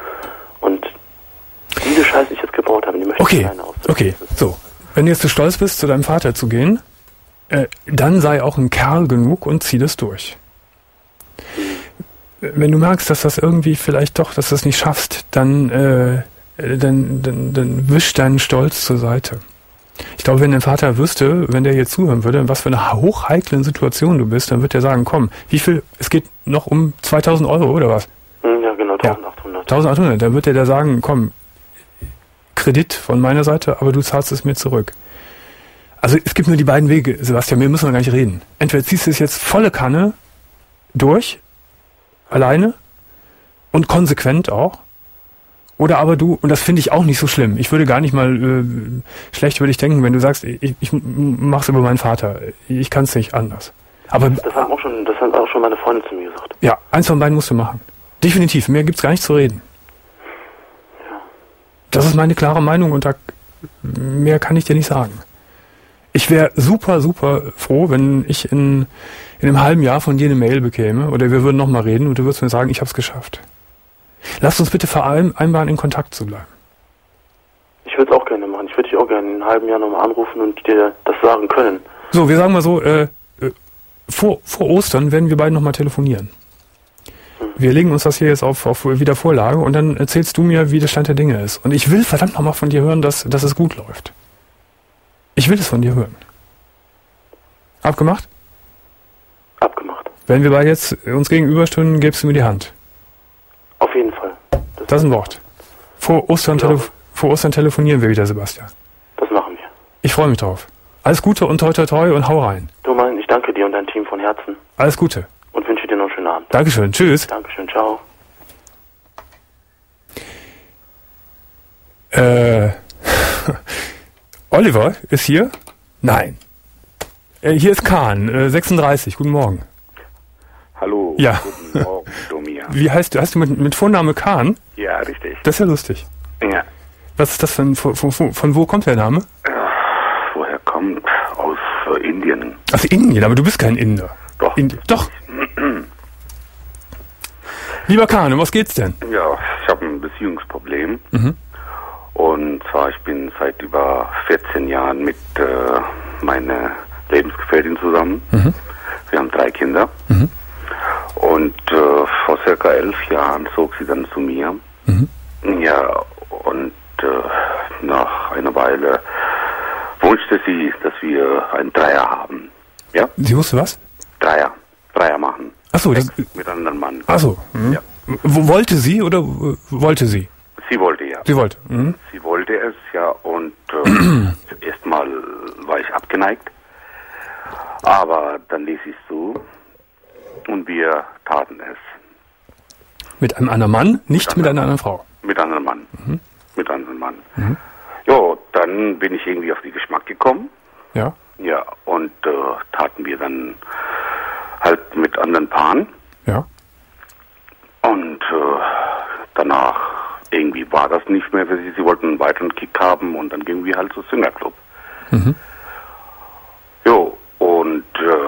Und diese Scheiße, die ich jetzt gebaut habe, die möchte okay. ich alleine aus. Okay, so. Wenn du jetzt zu stolz bist, zu deinem Vater zu gehen, äh, dann sei auch ein Kerl genug und zieh das durch. Hm. wenn du merkst, dass das irgendwie vielleicht doch, dass du es nicht schaffst, dann, äh, dann, dann, dann wisch deinen Stolz zur Seite. Ich glaube, wenn dein Vater wüsste, wenn der jetzt zuhören würde, in was für einer hochheiklen Situation du bist, dann wird er sagen, komm, wie viel, es geht noch um zweitausend Euro oder was? Ja, genau, eintausendachthundert. Ja, eintausendachthundert, dann wird er da sagen, komm, Kredit von meiner Seite, aber du zahlst es mir zurück. Also es gibt nur die beiden Wege, Sebastian, wir müssen noch gar nicht reden. Entweder ziehst du es jetzt volle Kanne durch, alleine und konsequent auch, oder aber du, und das finde ich auch nicht so schlimm, ich würde gar nicht mal äh, schlecht würde ich denken, wenn du sagst, ich, ich mach's über meinen Vater, ich kann es nicht anders. Aber das haben auch schon, das haben auch schon meine Freunde zu mir gesagt. Ja, eins von beiden musst du machen. Definitiv, mehr gibt's gar nicht zu reden. Ja. Das ist meine klare Meinung und da mehr kann ich dir nicht sagen. Ich wäre super, super froh, wenn ich in, in einem halben Jahr von dir eine Mail bekäme oder wir würden nochmal reden und du würdest mir sagen, ich habe es geschafft. Lass uns bitte vereinbaren, in Kontakt zu bleiben. Ich würde es auch gerne machen. Ich würde dich auch gerne in einem halben Jahr nochmal anrufen und dir das sagen können. So, wir sagen mal so, äh, äh, vor, vor Ostern werden wir beide nochmal telefonieren. Hm. Wir legen uns das hier jetzt auf, auf Wiedervorlage und dann erzählst du mir, wie der Stand der Dinge ist. Und ich will verdammt nochmal von dir hören, dass, dass es gut läuft. Ich will es von dir hören. Abgemacht? Abgemacht. Wenn wir beide jetzt uns gegenüberstünden, gibst du mir die Hand. Auf jeden Fall. Das, das ist ein Wort. Vor Ostern, telef- vor Ostern telefonieren wir wieder, Sebastian. Das machen wir. Ich freue mich drauf. Alles Gute und toi toi toi und hau rein. Du Mann, ich danke dir und dein Team von Herzen. Alles Gute. Und wünsche dir noch einen schönen Abend. Dankeschön. Tschüss. Dankeschön. Ciao. Äh, Oliver ist hier? Nein. Äh, hier ist Kahn, äh, sechsunddreißig. Guten Morgen. Hallo. Ja. Guten Morgen, Domir. Wie heißt du? Heißt du mit, mit Vorname Kahn? Ja, richtig. Das ist ja lustig. Ja. Was ist das für ein, von, von, von wo kommt der Name? Äh, woher kommt? Aus äh, Indien. Aus Indien, aber du bist kein Inder. Doch. Indi- Doch. Lieber Kahn, um was geht's denn? Ja, ich habe ein Beziehungsproblem. Mhm. Und zwar, ich bin seit über vierzehn Jahren mit äh, meiner Lebensgefährtin zusammen. Mhm. Wir haben drei Kinder. Mhm. Und äh, vor circa elf Jahren zog sie dann zu mir. Mhm. Ja, und äh, nach einer Weile wünschte sie, dass wir einen Dreier haben. Ja? Sie wusste was? Dreier. Dreier machen. Achso, das... Mit einem anderen Mann. Achso. Mhm. Ja. W- wollte sie oder w- wollte sie? Sie wollte, ja. Sie wollte. Mhm. Sie wollte es, ja, und äh, erstmal war ich abgeneigt. Aber dann ließ ich es zu und wir taten es. Mit einem anderen Mann, nicht mit, mit einer anderen Frau? Mit einem anderen Mann. Mhm. Mit einem anderen Mann. Mhm. Ja, dann bin ich irgendwie auf den Geschmack gekommen. Ja. Ja, und äh, taten wir dann halt mit anderen Paaren. Ja. Und äh, danach irgendwie war das nicht mehr für sie. Sie wollten einen weiteren Kick haben und dann gingen wir halt zum Swingerclub. Mhm. Jo, und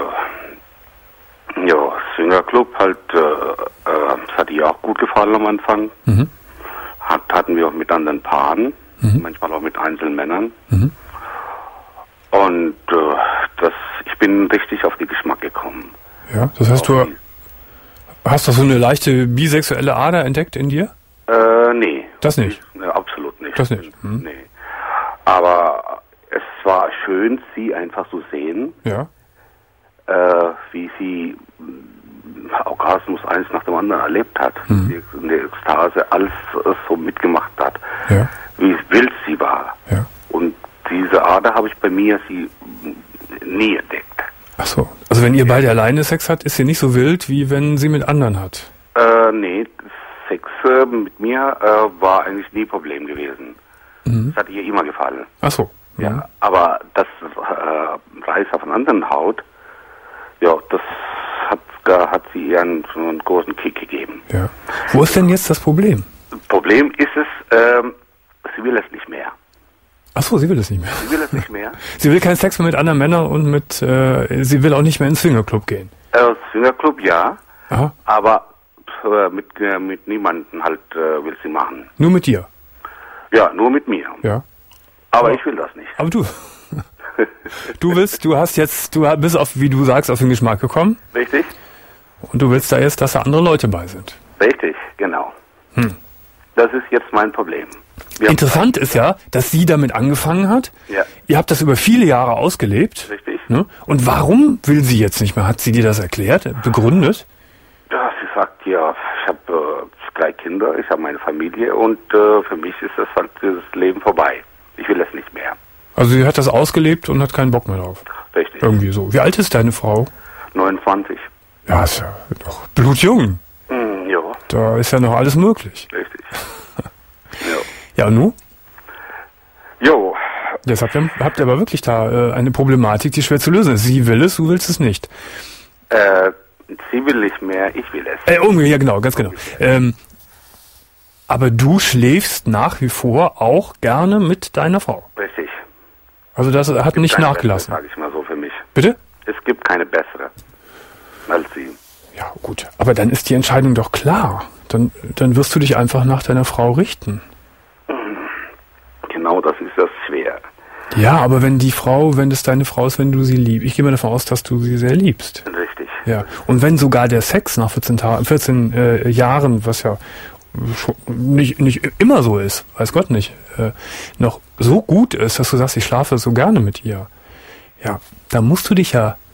äh, ja, Swingerclub halt, äh, äh, das hat ihr auch gut gefallen am Anfang. Mhm. Hat, hatten wir auch mit anderen Paaren, mhm. manchmal auch mit Einzelmännern. Mhm. Und äh, das, ich bin richtig auf den Geschmack gekommen. Ja, das heißt, du hast doch so eine leichte bisexuelle Ader entdeckt in dir? Äh, nee. Das nicht? Nee, absolut nicht. Das nicht? Hm. Nee. Aber es war schön, sie einfach zu sehen. Ja. Äh, wie sie Orgasmus eins nach dem anderen erlebt hat. Mhm. Die, in der Ekstase alles äh, so mitgemacht hat. Ja. Wie wild sie war. Ja. Und diese Ader habe ich bei mir sie nie entdeckt. Ach so. Also wenn ihr beide alleine Sex habt, ist sie nicht so wild, wie wenn sie mit anderen hat? Äh, nee. Sex äh, mit mir äh, war eigentlich nie Problem gewesen. Mhm. Das hat ihr immer gefallen. Ach so. Ja, ja, aber das äh, Reis auf einer anderen Haut, ja, das hat, da hat sie ihr einen, einen großen Kick gegeben. Ja. Wo ist denn jetzt das Problem? Problem ist es, ähm, sie will es nicht mehr. Ach so, sie will es nicht mehr. Sie will es nicht mehr. Sie will keinen Sex mehr mit anderen Männern und mit, äh, sie will auch nicht mehr ins Swingerclub gehen. Äh, Swingerclub ja, aha, aber äh, mit, äh, mit niemandem halt äh, will sie machen. Nur mit dir? Ja, nur mit mir. Ja. Aber, aber ich will das nicht. Aber du, du willst, du hast jetzt, du bist auf, wie du sagst, auf den Geschmack gekommen. Richtig. Und du willst da jetzt, dass da andere Leute bei sind. Richtig, genau. Hm. Das ist jetzt mein Problem. Wir Interessant ist ja, dass sie damit angefangen hat. Ja. Ihr habt das über viele Jahre ausgelebt. Richtig. Ne? Und warum will sie jetzt nicht mehr? Hat sie dir das erklärt, begründet? Ja, sie sagt, ja, ich habe äh, drei Kinder, ich habe meine Familie und äh, für mich ist das halt das Leben vorbei. Ich will das nicht mehr. Also sie hat das ausgelebt und hat keinen Bock mehr drauf. Richtig. Irgendwie so. Wie alt ist deine Frau? neunundzwanzig. Ja, ist ja doch blutjung. Mm, ja. Da ist ja noch alles möglich. Richtig. ja. Ja, und nun? Jo. Jetzt habt ihr, habt ihr aber wirklich da äh, eine Problematik, die schwer zu lösen ist. Sie will es, du willst es nicht. Äh, sie will nicht mehr, ich will es. Äh, irgendwie, ja genau, ganz genau. Ähm, aber du schläfst nach wie vor auch gerne mit deiner Frau. Richtig. Also das Es hat gibt nicht keine nachgelassen. Bessere, sag ich mal so für mich. Bitte? Es gibt keine bessere als sie. Ja, gut. Aber dann ist die Entscheidung doch klar. Dann, dann wirst du dich einfach nach deiner Frau richten. Genau, das ist das schwer. Ja, aber wenn die Frau, wenn das deine Frau ist, wenn du sie liebst, ich gehe mal davon aus, dass du sie sehr liebst. Richtig. Ja. Und wenn sogar der Sex nach vierzehn, Ta- vierzehn äh, Jahren, was ja schon nicht, nicht immer so ist, weiß Gott nicht, äh, noch so gut ist, dass du sagst, ich schlafe so gerne mit ihr. Ja, da musst du dich ja...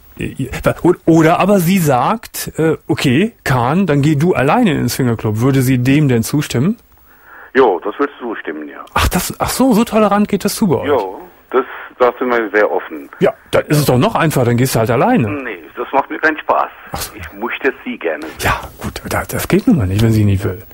Oder aber sie sagt, äh, okay, Kahn, dann geh du alleine ins Swingerclub. Würde sie dem denn zustimmen? Jo, das würdest du zustimmen, ja. Ach, das, ach so, so tolerant geht das zu bei euch. Jo, das, da sind wir sehr offen. Ja, dann ist es doch noch einfacher, dann gehst du halt alleine. Nee, das macht mir keinen Spaß. Ach so. Ich möchte sie gerne. Ja, gut, das, das geht nun mal nicht, wenn sie nicht will.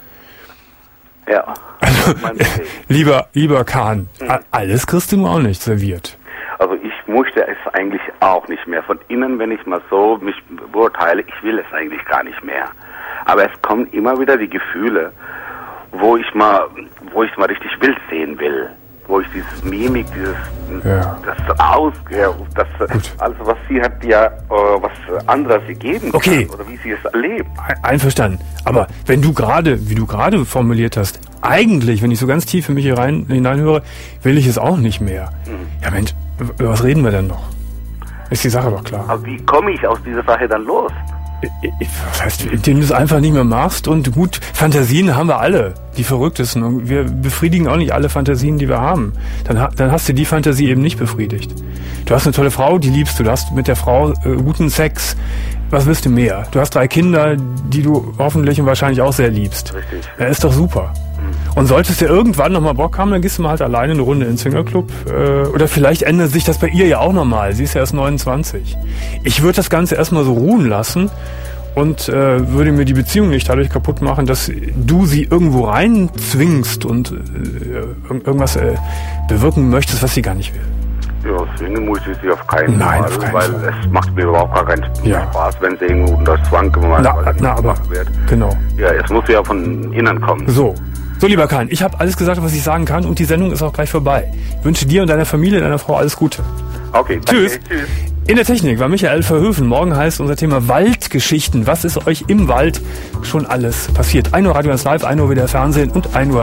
Ja. Also, Mein Problem. lieber, lieber Kahn, a- alles kriegst du nur auch nicht serviert. Also ich möchte es eigentlich auch nicht mehr. Von innen, wenn ich mal so mich beurteile, ich will es eigentlich gar nicht mehr. Aber es kommen immer wieder die Gefühle, wo ich mal, wo ich mal richtig wild sehen will. Wo ich dieses Mimik, dieses, Ja. das Aus, ja, das, alles was sie hat, ja, äh, was anderes sie geben kann. Okay. Oder wie sie es erlebt. Ein- Einverstanden. Aber wenn du gerade, wie du gerade formuliert hast, eigentlich, wenn ich so ganz tief in mich hier rein, hineinhöre, will ich es auch nicht mehr. Ja Mensch, über was reden wir denn noch? Ist die Sache doch klar. Aber wie komme ich aus dieser Sache dann los? Was heißt, indem du es einfach nicht mehr machst und gut, Fantasien haben wir alle, die verrücktesten. Und wir befriedigen auch nicht alle Fantasien, die wir haben. Dann, ha- dann hast du die Fantasie eben nicht befriedigt. Du hast eine tolle Frau, die liebst du. Du hast mit der Frau äh, guten Sex. Was willst du mehr? Du hast drei Kinder, die du hoffentlich und wahrscheinlich auch sehr liebst. Richtig. Ja, ist doch super. Und solltest du irgendwann nochmal Bock haben, dann gehst du mal halt alleine eine Runde ins Swingerclub. Äh, oder vielleicht ändert sich das bei ihr ja auch nochmal. Sie ist ja erst neunundzwanzig. Ich würde das Ganze erstmal so ruhen lassen und äh, würde mir die Beziehung nicht dadurch kaputt machen, dass du sie irgendwo rein zwingst und äh, irg- irgendwas äh, bewirken möchtest, was sie gar nicht will. Ja, deswegen muss ich sie auf keinen Nein, Fall, auf keinen weil Fall. es macht mir überhaupt gar keinen Ja. Spaß, wenn sie irgendwo unter Zwang gemacht Na, weil na, aber, gemacht wird. genau. Ja, es muss ja von innen kommen. So. So, lieber Kahn, ich habe alles gesagt, was ich sagen kann und die Sendung ist auch gleich vorbei. Ich wünsche dir und deiner Familie, deiner Frau alles Gute. Okay, danke. Tschüss. Tschüss. In der Technik war Michael Verhöfen. Morgen heißt unser Thema Waldgeschichten. Was ist euch im Wald schon alles passiert? ein Uhr Radio eins Live, ein Uhr wieder Fernsehen und ein Uhr